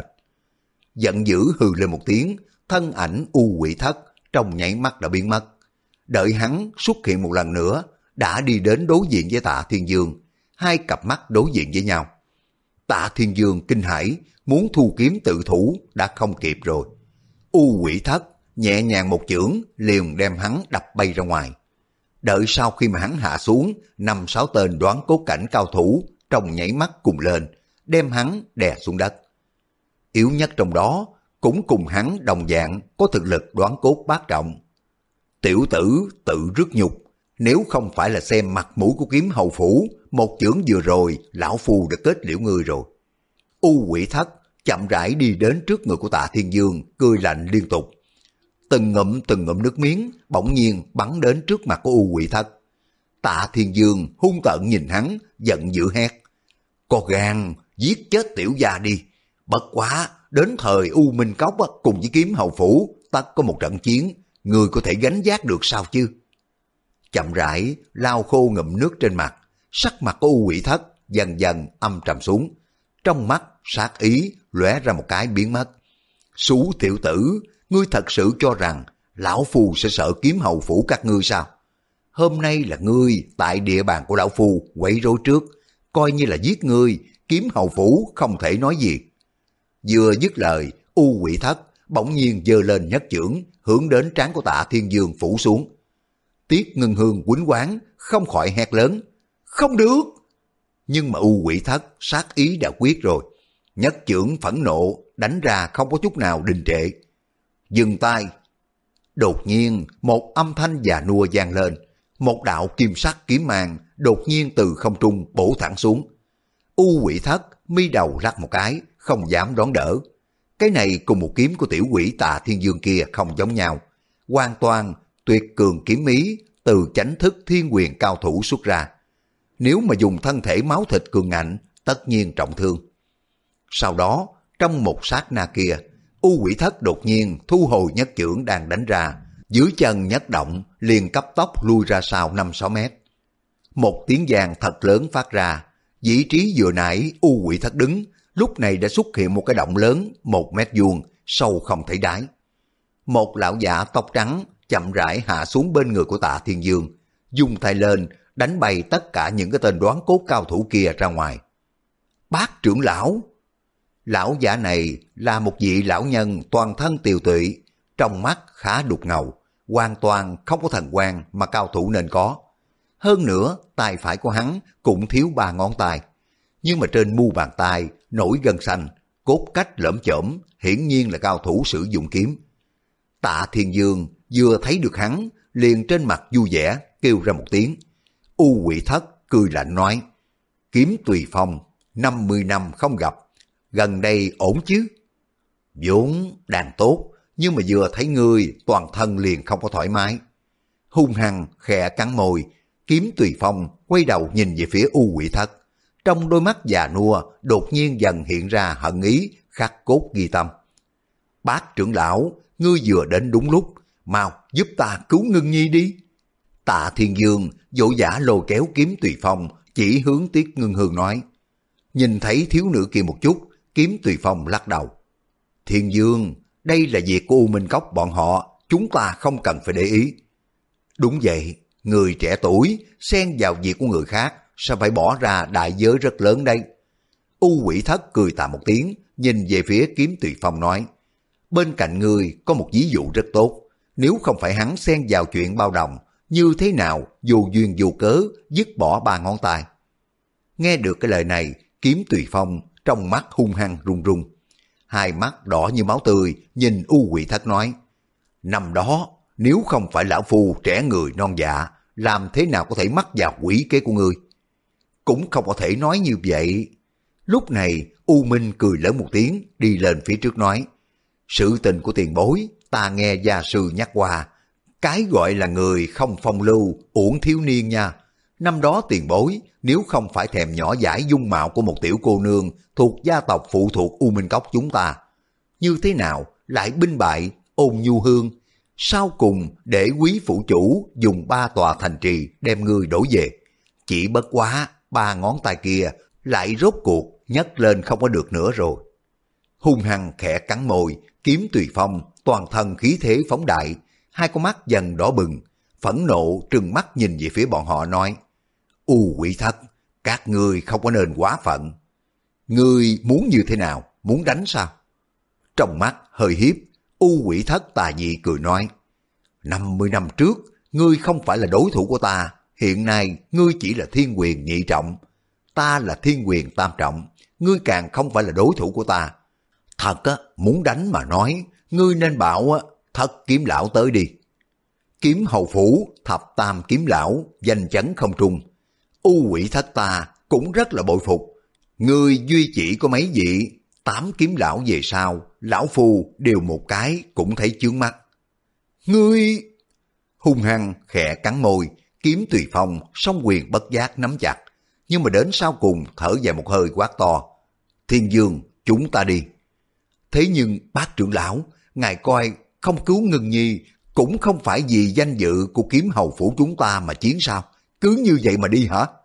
Giận dữ hừ lên một tiếng, thân ảnh U Quỷ Thất trong nháy mắt đã biến mất. Đợi hắn xuất hiện một lần nữa, đã đi đến đối diện với Tạ Thiên Dương, hai cặp mắt đối diện với nhau. Tạ Thiên Dương kinh hãi, muốn thu kiếm tự thủ đã không kịp rồi. U Quỷ Thất nhẹ nhàng một chưởng liền đem hắn đập bay ra ngoài. Đợi sau khi mà hắn hạ xuống, năm sáu tên đoán cốt cảnh cao thủ trong nhảy mắt cùng lên, đem hắn đè xuống đất. Yếu nhất trong đó cũng cùng hắn đồng dạng có thực lực đoán cốt bát trọng. Tiểu tử tự rước nhục, nếu không phải là xem mặt mũi của kiếm hầu phủ, một chưởng vừa rồi lão phu đã kết liễu ngươi rồi. U Quỷ Thất chậm rãi đi đến trước người của Tạ Thiên Dương, cười lạnh liên tục. Từng ngụm từng ngụm nước miếng bỗng nhiên bắn đến trước mặt của U Quỷ Thất. Tạ Thiên Dương hung tợn nhìn hắn, giận dữ hét: Có gan giết chết tiểu gia đi, bất quá đến thời U Minh Cốc cùng với kiếm hầu phủ tất có một trận chiến, người có thể gánh vác được sao chứ? Chậm rãi lau khô ngụm nước trên mặt, sắc mặt của U Quỷ Thất dần dần âm trầm xuống, trong mắt sát ý lóe ra một cái biến mất. Xú tiểu tử, Ngươi thật sự cho rằng lão phu sẽ sợ kiếm hầu phủ các ngươi sao? Hôm nay là ngươi tại địa bàn của lão phu quấy rối trước, coi như là giết ngươi, kiếm hầu phủ không thể nói gì. Vừa dứt lời, U Quỷ Thất bỗng nhiên giơ lên nhất chưởng, hướng đến trán của Tạ Thiên Dương phủ xuống. Tiết Ngân Hương quýnh quán, không khỏi hét lớn, không được! Nhưng mà U Quỷ Thất sát ý đã quyết rồi, nhất chưởng phẫn nộ, đánh ra không có chút nào đình trệ. Dừng tay! Đột nhiên, một âm thanh già nua vang lên, một đạo kim sắc kiếm mang đột nhiên từ không trung bổ thẳng xuống. U Quỷ Thất mi đầu lắc một cái, không dám đón đỡ. Cái này cùng một kiếm của tiểu quỷ Tạ Thiên Dương kia không giống nhau, hoàn toàn tuyệt cường kiếm ý từ chánh thức thiên quyền cao thủ xuất ra. Nếu mà dùng thân thể máu thịt cường ngạnh, tất nhiên trọng thương. Sau đó, trong một sát na kia, U Quỷ Thất đột nhiên thu hồi nhất chưởng đang đánh ra, dưới chân nhất động liền cấp tốc lui ra sau năm sáu mét. Một tiếng vang thật lớn phát ra, vị trí vừa nãy U Quỷ Thất đứng, lúc này đã xuất hiện một cái động lớn một mét vuông, sâu không thấy đáy. Một lão giả tóc trắng chậm rãi hạ xuống bên người của Tạ Thiên Dương, dùng tay lên đánh bay tất cả những cái tên đoán cốt cao thủ kia ra ngoài. Bác trưởng lão! Lão giả này là một vị lão nhân toàn thân tiều tụy, trong mắt khá đục ngầu, hoàn toàn không có thần quang mà cao thủ nên có. Hơn nữa, tay phải của hắn cũng thiếu ba ngón tay. Nhưng mà trên mu bàn tay nổi gân xanh, cốt cách lởm chởm, hiển nhiên là cao thủ sử dụng kiếm. Tạ Thiên Dương vừa thấy được hắn, liền trên mặt vui vẻ kêu ra một tiếng. U Quỷ Thất cười lạnh nói, Kiếm Tùy Phong, năm mươi năm không gặp, gần đây ổn chứ? Vốn đang tốt, nhưng mà vừa thấy ngươi toàn thân liền không có thoải mái. Hung hăng khẽ cắn môi, Kiếm Tùy Phong quay đầu nhìn về phía U Quỷ Thất. Trong đôi mắt già nua đột nhiên dần hiện ra hận ý khắc cốt ghi tâm. Bác trưởng lão, ngươi vừa đến đúng lúc, mau giúp ta cứu Ngân Nhi đi. Tạ Thiên Dương vội vã lôi kéo Kiếm Tùy Phong chỉ hướng Tiết Ngân Hương nói. Nhìn thấy thiếu nữ kia một chút, Kiếm Tùy Phong lắc đầu. Thiên Dương, đây là việc của U Minh Cốc bọn họ, chúng ta không cần phải để ý. Đúng vậy, người trẻ tuổi xen vào việc của người khác, sao phải bỏ ra đại giới rất lớn đây? U Quỷ Thất cười tà một tiếng, nhìn về phía Kiếm Tùy Phong nói. Bên cạnh người có một ví dụ rất tốt, nếu không phải hắn xen vào chuyện bao đồng, như thế nào vô duyên vô cớ dứt bỏ ba ngón tay. Nghe được cái lời này, Kiếm Tùy Phong trong mắt hung hăng run run, hai mắt đỏ như máu tươi nhìn U Quỷ Thất nói. Năm đó nếu không phải lão phu trẻ người non dạ, làm thế nào có thể mắc vào quỷ kế của ngươi? Cũng không có thể nói như vậy. Lúc này U Minh cười lớn một tiếng, đi lên phía trước nói. Sự tình của tiền bối ta nghe gia sư nhắc qua, cái gọi là người không phong lưu uổng thiếu niên nha. Năm đó tiền bối nếu không phải thèm nhỏ dãi dung mạo của một tiểu cô nương thuộc gia tộc phụ thuộc U Minh Cốc chúng ta, như thế nào lại binh bại Ôn Nhu Hương, sau cùng để quý phụ chủ dùng ba tòa thành trì đem ngươi đổ về. Chỉ bất quá ba ngón tay kia lại rốt cuộc nhấc lên không có được nữa rồi. Hung hăng khẽ cắn môi, Kiếm Tùy Phong toàn thân khí thế phóng đại, hai con mắt dần đỏ bừng, phẫn nộ trừng mắt nhìn về phía bọn họ nói. U Quỷ Thất, các ngươi không có nên quá phận. Ngươi muốn như thế nào, muốn đánh sao? Trong mắt hơi hiếp, U Quỷ Thất tà dị cười nói. năm mươi năm trước, ngươi không phải là đối thủ của ta, hiện nay ngươi chỉ là thiên quyền nhị trọng. Ta là thiên quyền tam trọng, ngươi càng không phải là đối thủ của ta. Thật á, muốn đánh mà nói, ngươi nên bảo á, Thất Kiếm Lão tới đi. Kiếm hầu phủ, thập tam kiếm lão, danh chấn không trung. U Quỷ Thất ta cũng rất là bội phục. Ngươi duy chỉ có mấy vị, tám kiếm lão về sau, lão phu đều một cái cũng thấy chướng mắt. Ngươi... Hung hăng khẽ cắn môi, Kiếm Tùy Phong song quyền bất giác nắm chặt, nhưng mà đến sau cùng thở dài một hơi quát to. Thiên Dương, chúng ta đi. Thế nhưng bác trưởng lão, ngài coi không cứu Ngân Nhi, cũng không phải vì danh dự của kiếm hầu phủ chúng ta mà chiến sao? Cứ như vậy mà đi hả?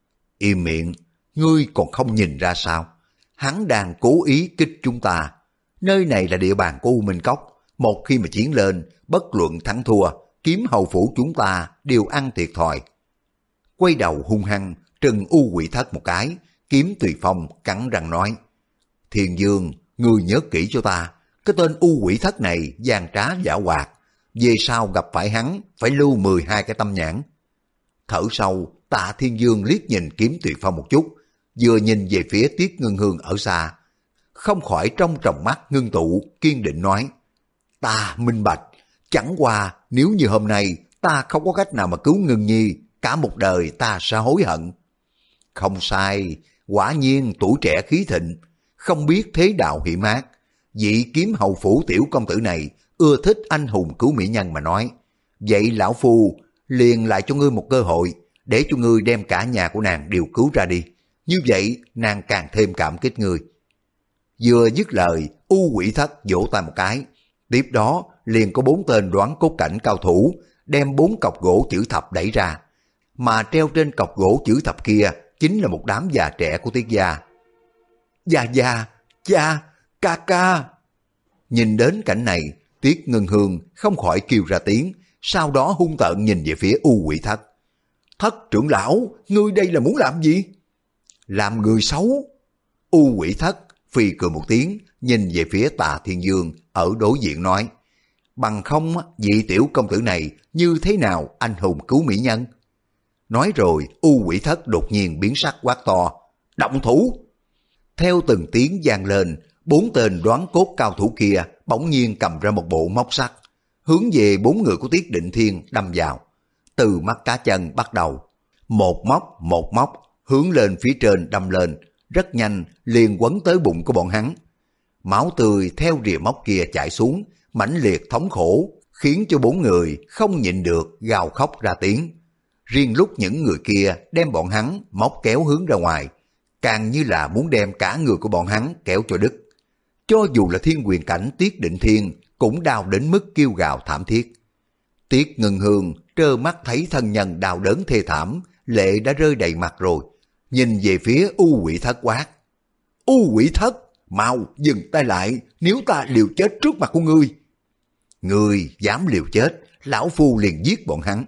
Im miệng, ngươi còn không nhìn ra sao? Hắn đang cố ý kích chúng ta. Nơi này là địa bàn của U Minh Cốc, Một khi mà chiến lên, bất luận thắng thua, kiếm hầu phủ chúng ta đều ăn thiệt thòi. Quay đầu hung hăng, trừng U Quỷ Thất một cái, kiếm Tùy Phong cắn răng nói: Thiên Dương, ngươi nhớ kỹ cho ta, cái tên U Quỷ Thất này gian trá giả hoạt, về sau gặp phải hắn phải lưu mười hai cái tâm nhãn. Thở sâu, Tạ Thiên Dương liếc nhìn kiếm Tùy Phong một chút, vừa nhìn về phía Tiết Ngân Hương ở xa, không khỏi trong tròng mắt ngưng tụ, kiên định nói: Ta minh bạch, chẳng qua nếu như hôm nay ta không có cách nào mà cứu Ngân Nhi, cả một đời ta sẽ hối hận. Không sai, quả nhiên tuổi trẻ khí thịnh, không biết thế đạo hiểm ác. Vị kiếm hầu phủ tiểu công tử này ưa thích anh hùng cứu mỹ nhân mà nói. Vậy lão phu liền lại cho ngươi một cơ hội, để cho ngươi đem cả nhà của nàng đều cứu ra đi. Như vậy nàng càng thêm cảm kích ngươi. Vừa dứt lời, U Quỷ Thất vỗ tay một cái. Tiếp đó liền có bốn tên đoán cốt cảnh cao thủ đem bốn cọc gỗ chữ thập đẩy ra. Mà treo trên cọc gỗ chữ thập kia chính là một đám già trẻ của Tiết gia. Gia gia, cha, ca ca. Nhìn đến cảnh này, Tiết Ngân Hương không khỏi kêu ra tiếng, sau đó hung tợn nhìn về phía U Quỷ Thất. Thất trưởng lão, ngươi đây là muốn làm gì? Làm người xấu. U Quỷ Thất phi cười một tiếng, nhìn về phía Tạ Thiên Dương ở đối diện nói: Bằng không vị tiểu công tử này như thế nào anh hùng cứu mỹ nhân? Nói rồi U Quỷ Thất đột nhiên biến sắc quát to: Động thủ! Theo từng tiếng vang lên, bốn tên đoán cốt cao thủ kia bỗng nhiên cầm ra một bộ móc sắt, hướng về bốn người của Tiết Định Thiên đâm vào. Từ mắt cá chân bắt đầu, một móc một móc hướng lên phía trên đâm lên, rất nhanh liền quấn tới bụng của bọn hắn. Máu tươi theo rìa móc kia chảy xuống, mãnh liệt thống khổ, khiến cho bốn người không nhịn được gào khóc ra tiếng. Riêng lúc những người kia đem bọn hắn móc kéo hướng ra ngoài, càng như là muốn đem cả người của bọn hắn kéo cho đứt. Cho dù là thiên quyền cảnh Tiết Định Thiên cũng đau đến mức kêu gào thảm thiết. Tiết Ngân Hương trơ mắt thấy thân nhân đau đớn thê thảm, lệ đã rơi đầy mặt rồi, nhìn về phía U Quỷ Thất quát: U Quỷ Thất, mau dừng tay lại, nếu ta liều chết trước mặt của ngươi. Ngươi dám liều chết, lão phu liền giết bọn hắn.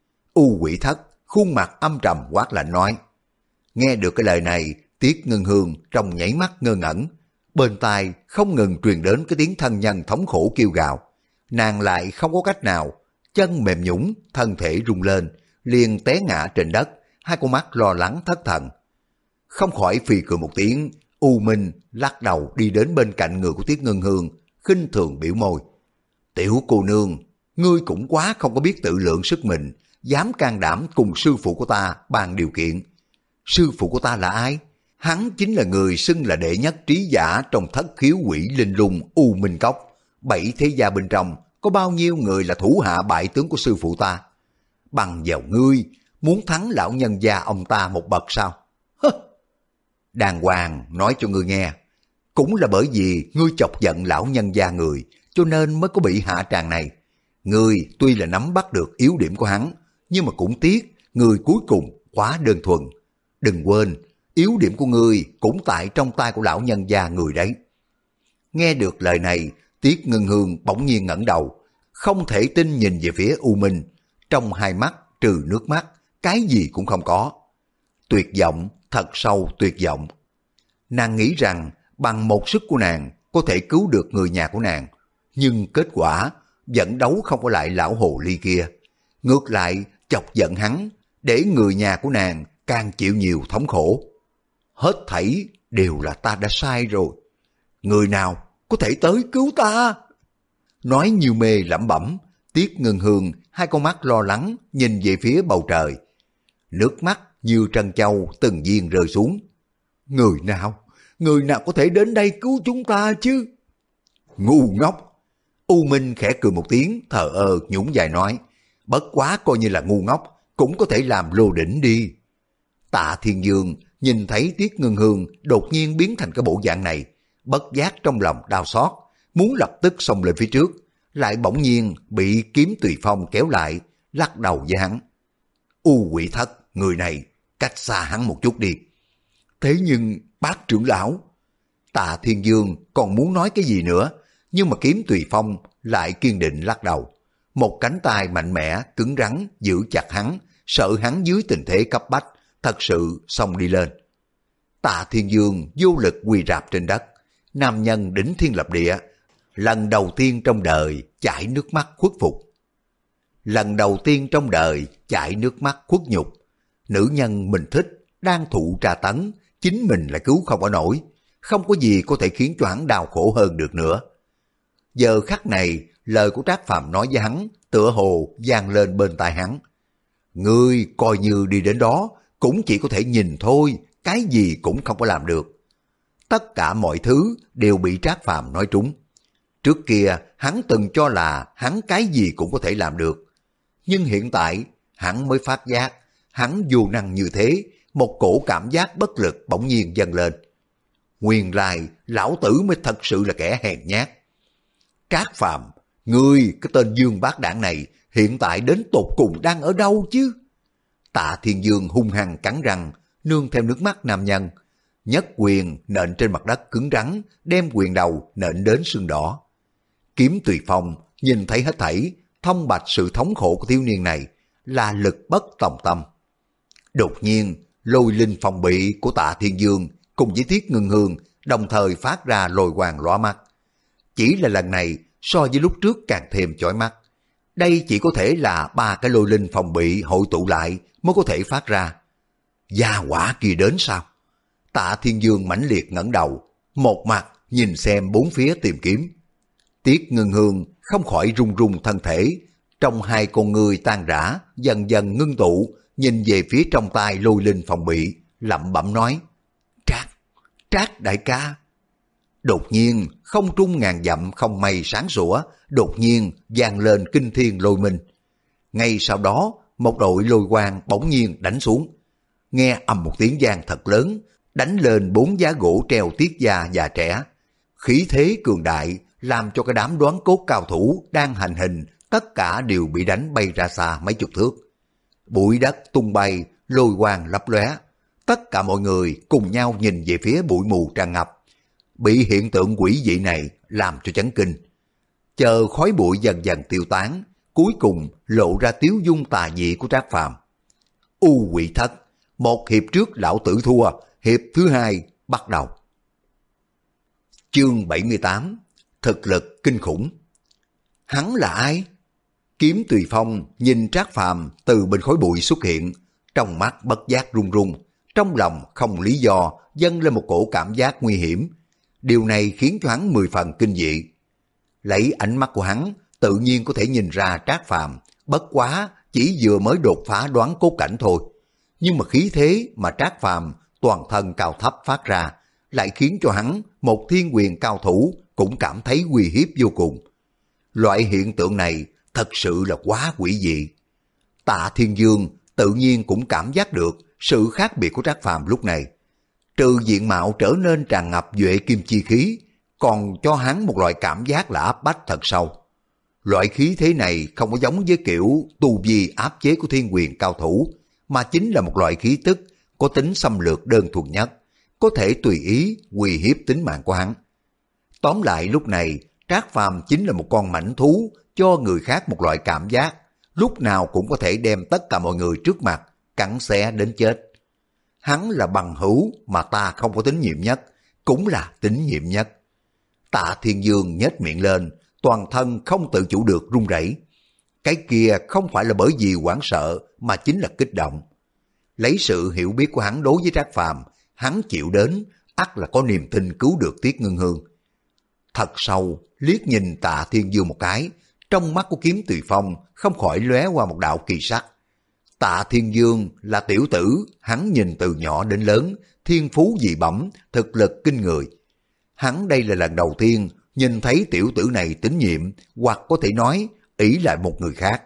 U Quỷ Thất khuôn mặt âm trầm quát lạnh nói. Nghe được cái lời này, Tiết Ngân Hương trong nhảy mắt ngơ ngẩn, bên tai không ngừng truyền đến cái tiếng thân nhân thống khổ kêu gào. Nàng lại không có cách nào, chân mềm nhũn, thân thể rung lên, liền té ngã trên đất, hai con mắt lo lắng thất thần. Không khỏi phì cười một tiếng, U Minh lắc đầu đi đến bên cạnh người của Tiết Ngân Hương, khinh thường biểu môi. Tiểu cô nương, ngươi cũng quá không có biết tự lượng sức mình, dám can đảm cùng sư phụ của ta bàn điều kiện. Sư phụ của ta là ai? Hắn chính là người xưng là đệ nhất trí giả trong thất khiếu quỷ linh lung U Minh Cốc. Bảy thế gia bên trong có bao nhiêu người là thủ hạ bại tướng của sư phụ ta? Bằng vào ngươi, muốn thắng lão nhân gia ông ta một bậc sao? Hơ! Đàng hoàng nói cho ngươi nghe, cũng là bởi vì ngươi chọc giận lão nhân gia người, cho nên mới có bị hạ tràng này. Ngươi tuy là nắm bắt được yếu điểm của hắn, nhưng mà cũng tiếc, ngươi cuối cùng quá đơn thuần. Đừng quên, yếu điểm của ngươi cũng tại trong tay của lão nhân gia người đấy. Nghe được lời này, Tiết Ngân Hương bỗng nhiên ngẩng đầu, không thể tin nhìn về phía U Minh, trong hai mắt trừ nước mắt, cái gì cũng không có. Tuyệt vọng, thật sâu tuyệt vọng. Nàng nghĩ rằng bằng một sức của nàng có thể cứu được người nhà của nàng, nhưng kết quả vẫn đấu không có lại lão hồ ly kia. Ngược lại chọc giận hắn, để người nhà của nàng càng chịu nhiều thống khổ. Hết thảy đều là ta đã sai rồi. Người nào có thể tới cứu ta? Nói như mê lẩm bẩm, Tiết Ngân Hương hai con mắt lo lắng nhìn về phía bầu trời. Nước mắt như trân châu từng viên rơi xuống. Người nào? Người nào có thể đến đây cứu chúng ta chứ? Ngu ngốc! U Minh khẽ cười một tiếng, thờ ơ nhún vai nói. Bất quá coi như là ngu ngốc, cũng có thể làm lô đỉnh đi. Tạ Thiên Dương nhìn thấy Tiết Ngân Hương đột nhiên biến thành cái bộ dạng này, bất giác trong lòng đau xót, muốn lập tức xông lên phía trước, lại bỗng nhiên bị kiếm Tùy Phong kéo lại, lắc đầu với hắn. U Quỷ Thất, người này, cách xa hắn một chút đi. Thế nhưng bác trưởng lão, Tạ Thiên Dương còn muốn nói cái gì nữa, nhưng mà kiếm Tùy Phong lại kiên định lắc đầu. Một cánh tay mạnh mẽ, cứng rắn, giữ chặt hắn, sợ hắn dưới tình thế cấp bách, thật sự xông đi lên. Tạ Thiên Dương vô lực quỳ rạp trên đất, nam nhân đỉnh thiên lập địa, lần đầu tiên trong đời chảy nước mắt khuất phục. Lần đầu tiên trong đời chảy nước mắt khuất nhục. Nữ nhân mình thích, đang thụ tra tấn, chính mình lại cứu không ở nổi, không có gì có thể khiến cho hắn đau khổ hơn được nữa. Giờ khắc này, lời của Trác Phàm nói với hắn, tựa hồ vang lên bên tai hắn. Ngươi coi như đi đến đó, cũng chỉ có thể nhìn thôi, cái gì cũng không có làm được. Tất cả mọi thứ đều bị Trác Phàm nói trúng. Trước kia, hắn từng cho là hắn cái gì cũng có thể làm được. Nhưng hiện tại, hắn mới phát giác, hắn vô năng như thế, một cổ cảm giác bất lực bỗng nhiên dâng lên. Nguyên lai, lão tử mới thật sự là kẻ hèn nhát. Trác Phàm, ngươi cái tên Dương Bác Đảng này hiện tại đến tột cùng đang ở đâu chứ? Tạ Thiên Dương hung hăng cắn răng, nương theo nước mắt nam nhân, nhất quyền nện trên mặt đất cứng rắn, đem quyền đầu nện đến xương đỏ. Kiếm Tùy Phong nhìn thấy hết thảy, thông bạch sự thống khổ của thiếu niên này, là lực bất tòng tâm. Đột nhiên, lôi linh phòng bị của Tạ Thiên Dương cùng với Tiết Ngân Hương đồng thời phát ra lôi quang lóa mắt. Chỉ là lần này so với lúc trước càng thêm chói mắt. Đây chỉ có thể là ba cái lôi linh phòng bị hội tụ lại mới có thể phát ra. Gia hỏa kia đến sao? Tạ Thiên Dương mãnh liệt ngẩng đầu, một mặt nhìn xem bốn phía tìm kiếm. Tiết Ngân Hương không khỏi run run thân thể, trong hai con người tan rã dần dần ngưng tụ, nhìn về phía trong tay lôi linh phòng bị, lẩm bẩm nói: Trác, Trác đại ca. Đột nhiên, không trung ngàn dặm không mây sáng sủa, đột nhiên vang lên kinh thiên lôi minh. Ngay sau đó, một đội lôi quang bỗng nhiên đánh xuống. Nghe ầm một tiếng vang thật lớn, đánh lên bốn giá gỗ treo Tiết gia già trẻ. Khí thế cường đại làm cho cái đám đoán cốt cao thủ đang hành hình tất cả đều bị đánh bay ra xa mấy chục thước. Bụi đất tung bay, lôi quang lấp lóe. Tất cả mọi người cùng nhau nhìn về phía bụi mù tràn ngập, bị hiện tượng quỷ dị này làm cho chấn kinh. Chờ khói bụi dần dần tiêu tán, cuối cùng lộ ra tiếu dung tà dị của Trác Phàm. U Quỷ Thất, một hiệp trước lão tử thua, hiệp thứ hai bắt đầu. Chương bảy mươi tám, thực lực kinh khủng. Hắn là ai? Kiếm Tùy Phong nhìn Trác Phàm từ bên khói bụi xuất hiện, trong mắt bất giác run run, trong lòng không lý do dâng lên một cổ cảm giác nguy hiểm. Điều này khiến cho hắn mười phần kinh dị. Lấy ánh mắt của hắn, tự nhiên có thể nhìn ra Trác Phàm bất quá chỉ vừa mới đột phá đoán cốt cảnh thôi. Nhưng mà khí thế mà Trác Phàm toàn thân cao thấp phát ra, lại khiến cho hắn, một thiên quyền cao thủ, cũng cảm thấy uy hiếp vô cùng. Loại hiện tượng này thật sự là quá quỷ dị. Tạ Thiên Dương tự nhiên cũng cảm giác được sự khác biệt của Trác Phàm lúc này. Trừ diện mạo trở nên tràn ngập duệ kim chi khí, còn cho hắn một loại cảm giác là áp bách thật sâu. Loại khí thế này không có giống với kiểu tu vi áp chế của thiên quyền cao thủ, mà chính là một loại khí tức có tính xâm lược đơn thuần nhất, có thể tùy ý uy hiếp tính mạng của hắn. Tóm lại lúc này, Trác Phàm chính là một con mãnh thú, cho người khác một loại cảm giác, lúc nào cũng có thể đem tất cả mọi người trước mặt, cắn xé đến chết. Hắn là bằng hữu mà ta không có tín nhiệm nhất, cũng là tín nhiệm nhất. Tạ Thiên Dương nhếch miệng lên, toàn thân không tự chủ được run rẩy. Cái kia không phải là bởi vì hoảng sợ, mà chính là kích động. Lấy sự hiểu biết của hắn đối với Trác Phàm, hắn chịu đến, ắt là có niềm tin cứu được Tiết Ngân Hương. Thật sâu, liếc nhìn Tạ Thiên Dương một cái, trong mắt của Kiếm Tùy Phong không khỏi lóe qua một đạo kỳ sắc. Tạ Thiên Dương là tiểu tử, hắn nhìn từ nhỏ đến lớn, thiên phú dị bẩm, thực lực kinh người. Hắn đây là lần đầu tiên nhìn thấy tiểu tử này tín nhiệm, hoặc có thể nói ỷ lại một người khác.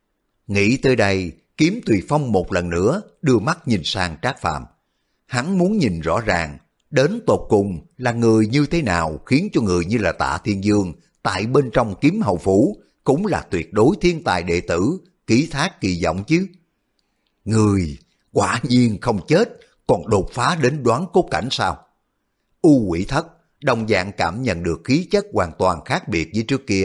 Nghĩ tới đây, Kiếm Tùy Phong một lần nữa đưa mắt nhìn sang Trác Phàm. Hắn muốn nhìn rõ ràng, đến tột cùng là người như thế nào khiến cho người như là Tạ Thiên Dương tại bên trong Kiếm Hầu Phủ cũng là tuyệt đối thiên tài đệ tử, ký thác kỳ vọng chứ. Người quả nhiên không chết, còn đột phá đến đoán cốt cảnh sao? U Quỷ Thất đồng dạng cảm nhận được khí chất hoàn toàn khác biệt với trước kia,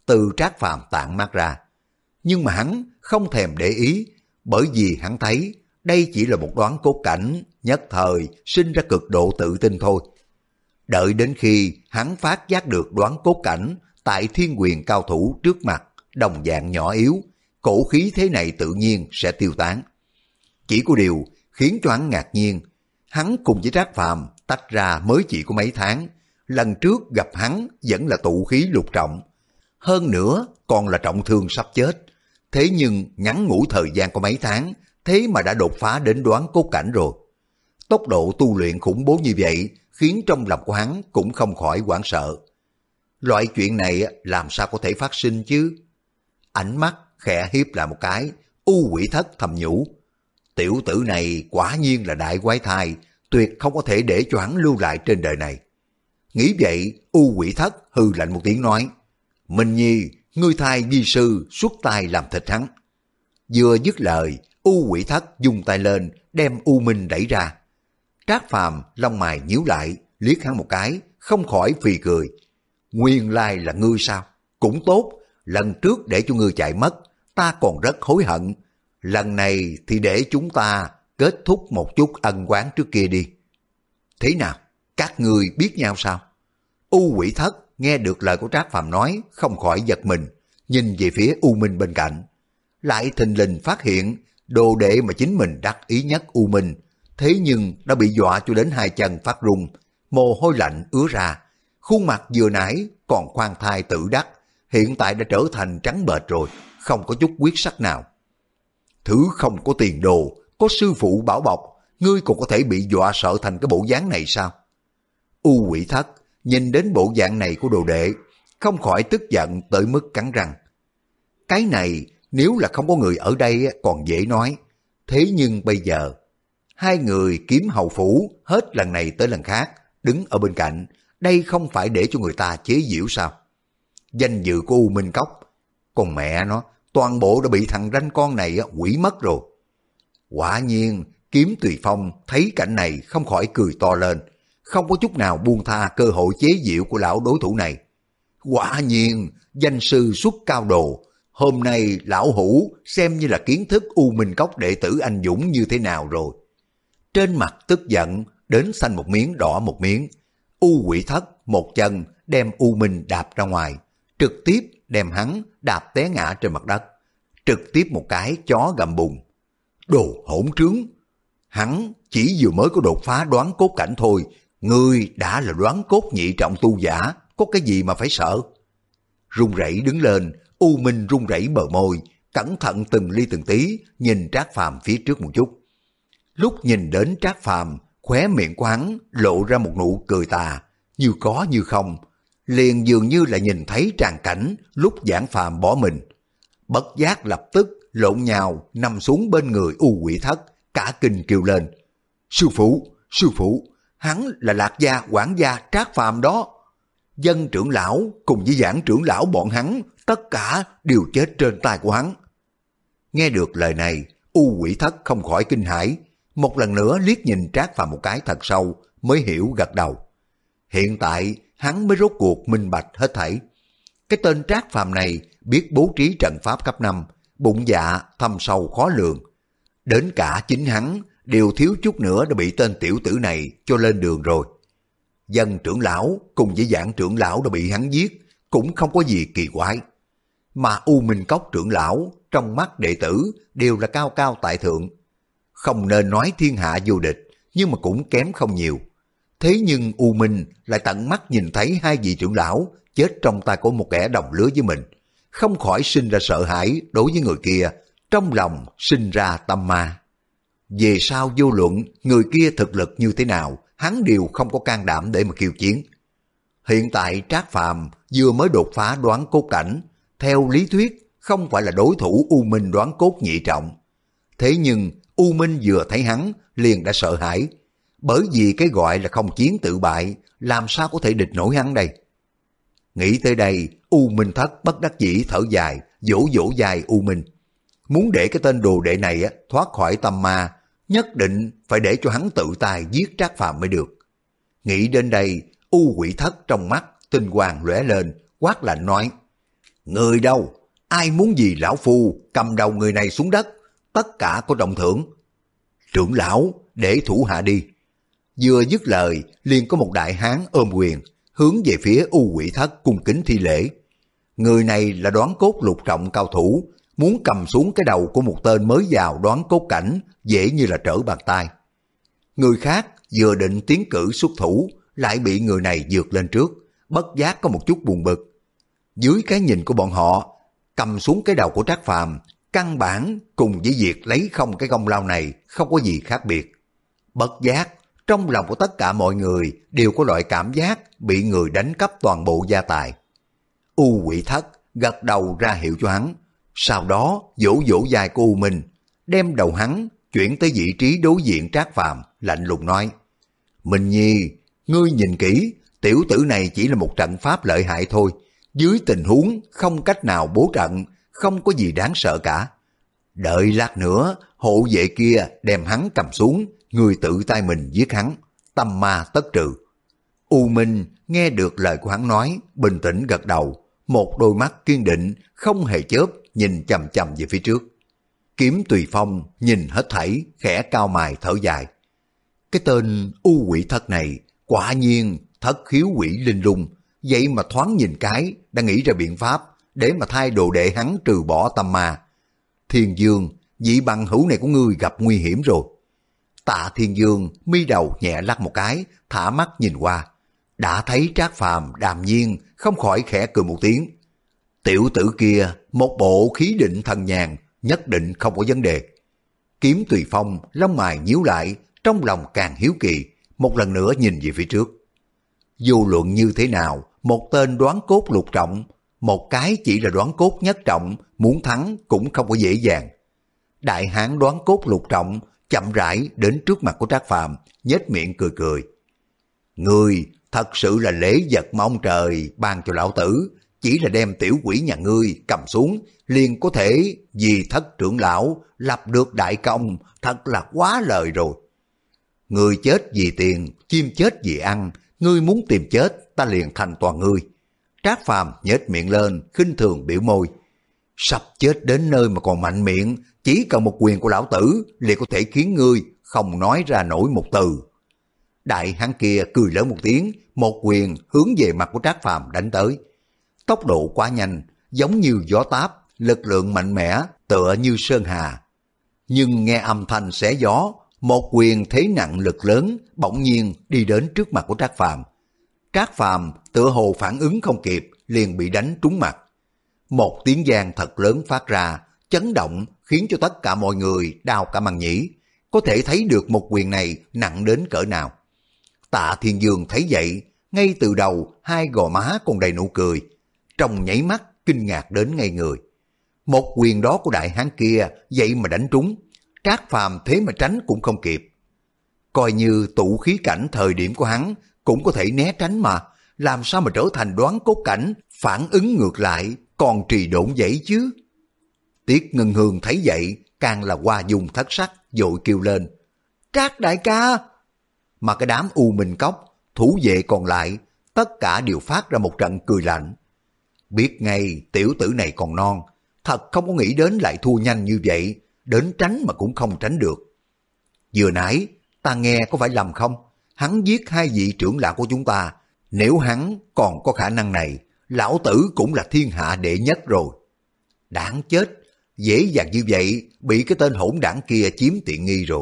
từ Trác Phàm tản mát ra. Nhưng mà hắn không thèm để ý, bởi vì hắn thấy đây chỉ là một đoán cốt cảnh, nhất thời sinh ra cực độ tự tin thôi. Đợi đến khi hắn phát giác được đoán cốt cảnh tại thiên quyền cao thủ trước mặt đồng dạng nhỏ yếu, cổ khí thế này tự nhiên sẽ tiêu tán. Chỉ có điều khiến cho hắn ngạc nhiên, hắn cùng với Trác Phàm tách ra mới chỉ có mấy tháng, lần trước gặp hắn vẫn là tụ khí lục trọng, hơn nữa còn là trọng thương sắp chết. Thế nhưng ngắn ngủi thời gian có mấy tháng, thế mà đã đột phá đến đoán cốt cảnh rồi. Tốc độ tu luyện khủng bố như vậy khiến trong lòng của hắn cũng không khỏi hoảng sợ. Loại chuyện này làm sao có thể phát sinh chứ? Ánh mắt khẽ hiếp lại một cái, U Quỷ Thất thầm nhủ. Tiểu tử này quả nhiên là đại quái thai, tuyệt không có thể để cho hắn lưu lại trên đời này. Nghĩ vậy, U Quỷ Thất hừ lạnh một tiếng nói, Minh Nhi, ngươi thai vi sư xuất tay làm thịt hắn. Vừa dứt lời, U Quỷ Thất dùng tay lên đem U Minh đẩy ra. Trác Phàm lông mày nhíu lại, liếc hắn một cái, không khỏi phì cười. Nguyên lai là ngươi sao? Cũng tốt, lần trước để cho ngươi chạy mất, ta còn rất hối hận. Lần này thì để chúng ta kết thúc một chút ân oán trước kia đi. Thế nào? Các ngươi biết nhau sao? U Quỷ Thất nghe được lời của Trác Phàm nói, không khỏi giật mình, nhìn về phía U Minh bên cạnh. Lại thình lình phát hiện, đồ đệ mà chính mình đắc ý nhất U Minh, thế nhưng đã bị dọa cho đến hai chân phát run, mồ hôi lạnh ứa ra. Khuôn mặt vừa nãy còn khoan thai tự đắc, hiện tại đã trở thành trắng bệch rồi, không có chút huyết sắc nào. Thứ không có tiền đồ, có sư phụ bảo bọc, ngươi còn có thể bị dọa sợ thành cái bộ dáng này sao? U Quỷ Thất nhìn đến bộ dạng này của đồ đệ, không khỏi tức giận tới mức cắn răng. Cái này nếu là không có người ở đây còn dễ nói, thế nhưng bây giờ hai người kiếm hầu phủ hết lần này tới lần khác đứng ở bên cạnh, đây không phải để cho người ta chế giễu sao? Danh dự của U Minh Cốc, con mẹ nó, toàn bộ đã bị thằng ranh con này quỷ mất rồi. Quả nhiên Kiếm Tùy Phong thấy cảnh này không khỏi cười to lên, không có chút nào buông tha cơ hội chế giễu của lão đối thủ này. Quả nhiên danh sư xuất cao đồ, hôm nay lão hủ xem như là kiến thức U Minh Cốc đệ tử anh dũng như thế nào rồi. Trên mặt tức giận đến xanh một miếng đỏ một miếng, U Quỷ Thất một chân đem U Minh đạp ra ngoài, trực tiếp đem hắn đạp té ngã trên mặt đất, trực tiếp một cái chó gầm bùng. Đồ hỗn trướng, hắn chỉ vừa mới có đột phá đoán cốt cảnh thôi, ngươi đã là đoán cốt nhị trọng tu giả, có cái gì mà phải sợ? Run rẩy đứng lên, U Minh run rẩy bờ môi, cẩn thận từng ly từng tí nhìn Trác Phàm phía trước một chút. Lúc nhìn đến Trác Phàm, khóe miệng của hắn lộ ra một nụ cười tà, như có như không, liền dường như là nhìn thấy tràng cảnh lúc Giảng Phàm bỏ mình. Bất giác lập tức lộn nhào nằm xuống bên người U Quỷ Thất, cả kinh kêu lên. Sư phụ, sư phụ, hắn là Lạc gia quản gia Trác Phàm đó. Dân trưởng lão cùng với Giảng trưởng lão bọn hắn, tất cả đều chết trên tay của hắn. Nghe được lời này, U Quỷ Thất không khỏi kinh hãi, một lần nữa liếc nhìn Trác Phàm một cái thật sâu, mới hiểu gật đầu. Hiện tại hắn mới rốt cuộc minh bạch hết thảy. Cái tên Trác Phàm này biết bố trí trận pháp cấp năm, bụng dạ thâm sâu khó lường. Đến cả chính hắn đều thiếu chút nữa đã bị tên tiểu tử này cho lên đường rồi. Dân trưởng lão cùng với Giảng trưởng lão đã bị hắn giết, cũng không có gì kỳ quái. Mà U Minh Cốc trưởng lão trong mắt đệ tử đều là cao cao tại thượng. Không nên nói thiên hạ vô địch, nhưng mà cũng kém không nhiều. Thế nhưng U Minh lại tận mắt nhìn thấy hai vị trưởng lão chết trong tay của một kẻ đồng lứa với mình, không khỏi sinh ra sợ hãi đối với người kia, trong lòng sinh ra tâm ma. Về sau vô luận người kia thực lực như thế nào, hắn đều không có can đảm để mà khiêu chiến. Hiện tại Trác Phàm vừa mới đột phá đoán cốt cảnh, theo lý thuyết không phải là đối thủ U Minh đoán cốt nhị trọng. Thế nhưng U Minh vừa thấy hắn liền đã sợ hãi, bởi vì cái gọi là không chiến tự bại, làm sao có thể địch nổi hắn đây. Nghĩ tới đây, U Minh Thất bất đắc dĩ thở dài, vỗ vỗ dài U Minh. Muốn để cái tên đồ đệ này thoát khỏi tâm ma, nhất định phải để cho hắn tự tay giết Trác Phàm mới được. Nghĩ đến đây, U Quỷ Thất trong mắt tinh quang lóe lên, quát lạnh nói: Người đâu? Ai muốn gì lão phu cầm đầu người này xuống đất, tất cả có trọng thưởng. Trưởng lão, để thủ hạ đi. Vừa dứt lời, liền có một đại hán ôm quyền, hướng về phía U Quỷ Thất cung kính thi lễ. Người này là Đoán Cốt lục trọng cao thủ, muốn cầm xuống cái đầu của một tên mới vào Đoán Cốt cảnh, dễ như là trở bàn tay. Người khác vừa định tiến cử xuất thủ, lại bị người này vượt lên trước, bất giác có một chút buồn bực. Dưới cái nhìn của bọn họ, cầm xuống cái đầu của Trác Phàm, căn bản cùng với việc lấy không cái công lao này không có gì khác biệt. Bất giác, trong lòng của tất cả mọi người đều có loại cảm giác bị người đánh cắp toàn bộ gia tài. U Quỷ Thất gật đầu ra hiệu cho hắn, sau đó vỗ vỗ vai của U Minh, đem đầu hắn chuyển tới vị trí đối diện Trác Phàm, lạnh lùng nói: Minh Nhi, ngươi nhìn kỹ, tiểu tử này chỉ là một trận pháp lợi hại thôi, dưới tình huống không cách nào bố trận, không có gì đáng sợ cả. Đợi lát nữa, hộ vệ kia đem hắn cầm xuống, người tự tay mình giết hắn, tâm ma tất trừ. U Minh nghe được lời của hắn nói, bình tĩnh gật đầu, một đôi mắt kiên định, không hề chớp, nhìn chằm chằm về phía trước. Kiếm Tùy Phong nhìn hết thảy, khẽ cao mày thở dài. Cái tên U Quỷ Thất này, quả nhiên thất khiếu quỷ linh lung, vậy mà thoáng nhìn cái, đã nghĩ ra biện pháp để mà thay đồ đệ hắn trừ bỏ tâm ma. Thiên Dương, vị bằng hữu này của ngươi gặp nguy hiểm rồi. Tạ Thiên Dương mi đầu nhẹ lắc một cái, thả mắt nhìn qua, đã thấy Trác Phàm đàm nhiên, không khỏi khẽ cười một tiếng. Tiểu tử kia, một bộ khí định thần nhàn, nhất định không có vấn đề. Kiếm Tùy Phong lông mày nhíu lại, trong lòng càng hiếu kỳ, một lần nữa nhìn về phía trước. Vô luận như thế nào, một tên Đoán Cốt lục trọng, một cái chỉ là Đoán Cốt nhất trọng, muốn thắng cũng không có dễ dàng. Đại hán Đoán Cốt lục trọng chậm rãi đến trước mặt của Trác Phàm, nhếch miệng cười cười. Ngươi thật sự là lễ vật mà ông trời ban cho lão tử, chỉ là đem tiểu quỷ nhà ngươi cầm xuống, liền có thể vì Thất trưởng lão lập được đại công, thật là quá lời rồi. Người chết vì tiền, chim chết vì ăn, ngươi muốn tìm chết, ta liền thành toàn ngươi. Trác Phàm nhếch miệng lên, khinh thường biểu môi. Sắp chết đến nơi mà còn mạnh miệng, chỉ cần một quyền của lão tử liền có thể khiến ngươi không nói ra nổi một từ. Đại hán kia cười lớn một tiếng, một quyền hướng về mặt của Trác Phàm đánh tới. Tốc độ quá nhanh, giống như gió táp, lực lượng mạnh mẽ, tựa như sơn hà. Nhưng nghe âm thanh xé gió, một quyền thế nặng lực lớn bỗng nhiên đi đến trước mặt của Trác Phàm. Trác Phàm tựa hồ phản ứng không kịp, liền bị đánh trúng mặt. Một tiếng vang thật lớn phát ra, chấn động khiến cho tất cả mọi người đau cả màng nhĩ, có thể thấy được một quyền này nặng đến cỡ nào. Tạ Thiên Dương thấy vậy, ngay từ đầu hai gò má còn đầy nụ cười, trong nháy mắt kinh ngạc đến ngây người. Một quyền đó của đại hán kia vậy mà đánh trúng, Trác Phàm thế mà tránh cũng không kịp. Coi như tụ khí cảnh thời điểm của hắn cũng có thể né tránh mà, làm sao mà trở thành Đoán Cốt cảnh, phản ứng ngược lại, còn trì độn vậy chứ. Tiết Ngân Hương thấy vậy, càng là hoa dung thất sắc, vội kêu lên. Trác đại ca! Mà cái đám U Minh Cốc, thủ vệ còn lại, tất cả đều phát ra một trận cười lạnh. Biết ngay tiểu tử này còn non, thật không có nghĩ đến lại thua nhanh như vậy, đến tránh mà cũng không tránh được. Vừa nãy, ta nghe có phải lầm không? Hắn giết hai vị trưởng lão của chúng ta, nếu hắn còn có khả năng này, lão tử cũng là thiên hạ đệ nhất rồi. Đáng chết, dễ dàng như vậy bị cái tên hỗn đảng kia chiếm tiện nghi rồi.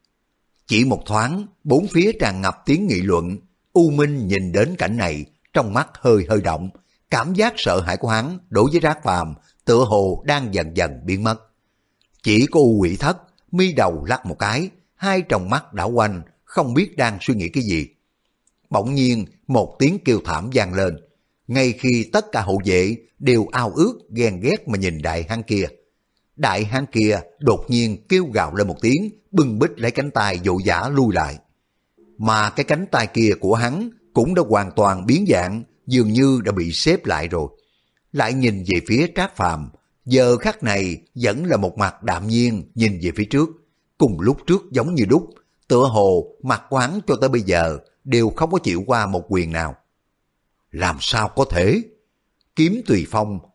Chỉ một thoáng, bốn phía tràn ngập tiếng nghị luận. U Minh nhìn đến cảnh này, trong mắt hơi hơi động, cảm giác sợ hãi của hắn đối với Trác Phàm tựa hồ đang dần dần biến mất. Chỉ có U Quỷ Thất mi đầu lắc một cái, hai tròng mắt đảo quanh, không biết đang suy nghĩ cái gì. Bỗng nhiên một tiếng kêu thảm vang lên, ngay khi tất cả hộ vệ đều ao ước ghen ghét mà nhìn đại hán kia. Đại hán kia đột nhiên kêu gào lên một tiếng, bưng bít lấy cánh tay vội vã lui lại. Mà cái cánh tay kia của hắn cũng đã hoàn toàn biến dạng, dường như đã bị xếp lại rồi. Lại nhìn về phía Trác Phàm, giờ khắc này vẫn là một mặt đạm nhiên nhìn về phía trước, cùng lúc trước giống như đúc, tựa hồ mặt của hắn cho tới bây giờ đều không có chịu qua một quyền nào. Làm sao có thể? Kiếm Tùy Phong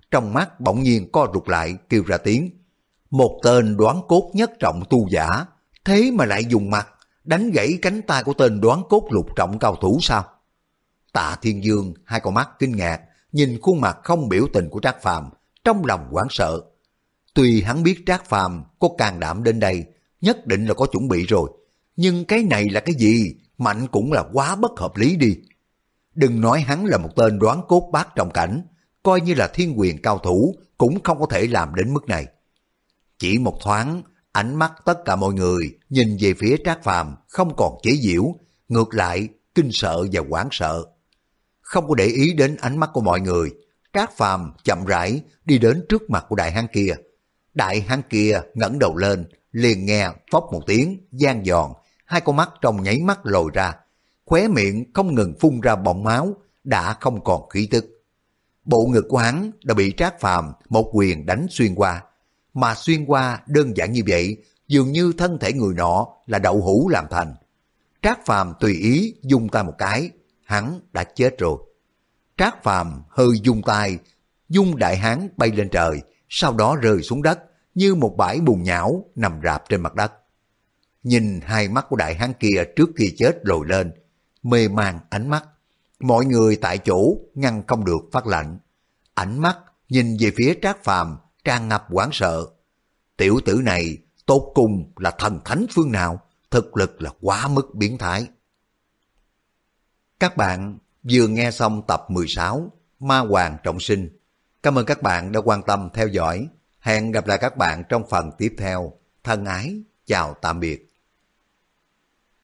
trong mắt bỗng nhiên co rụt lại kêu ra tiếng. Một tên đoán cốt nhất trọng tu giả, thế mà lại dùng mặt đánh gãy cánh tay của tên đoán cốt lục trọng cao thủ sao? Tạ Thiên Dương hai con mắt kinh ngạc, nhìn khuôn mặt không biểu tình của Trác Phàm, trong lòng hoảng sợ. Tuy hắn biết Trác Phàm có can đảm đến đây, nhất định là có chuẩn bị rồi, nhưng cái này là cái gì, mạnh cũng là quá bất hợp lý đi. Đừng nói hắn là một tên đoán cốt bát trọng cảnh, coi như là thiên quyền cao thủ cũng không có thể làm đến mức này. Chỉ một thoáng, ánh mắt tất cả mọi người nhìn về phía Trác Phàm không còn chế giễu, ngược lại kinh sợ và hoảng sợ. Không có để ý đến ánh mắt của mọi người, Trác Phàm chậm rãi đi đến trước mặt của đại hán kia. Đại hán kia ngẩng đầu lên, liền nghe phốc một tiếng vang giòn, hai con mắt trong nháy mắt lồi ra, khóe miệng không ngừng phun ra bọng máu, đã không còn khí tức. Bộ ngực của hắn đã bị Trác Phàm một quyền đánh xuyên qua, mà xuyên qua đơn giản như vậy, dường như thân thể người nọ là đậu hũ làm thành. Trác Phàm tùy ý dung tay một cái, hắn đã chết rồi. Trác Phàm hơi dung tay, dung đại hán bay lên trời, sau đó rơi xuống đất như một bãi bùn nhão nằm rạp trên mặt đất. Nhìn hai mắt của đại hán kia trước khi chết lồi lên, mê man ánh mắt, mọi người tại chỗ ngăn không được phát lạnh. Ánh mắt nhìn về phía Trác Phàm tràn ngập hoảng sợ. Tiểu tử này tốt cùng là thần thánh phương nào, thực lực là quá mức biến thái. Các bạn vừa nghe xong tập mười sáu Ma Hoàng Trọng Sinh. Cảm ơn các bạn đã quan tâm theo dõi. Hẹn gặp lại các bạn trong phần tiếp theo. Thân ái, chào tạm biệt.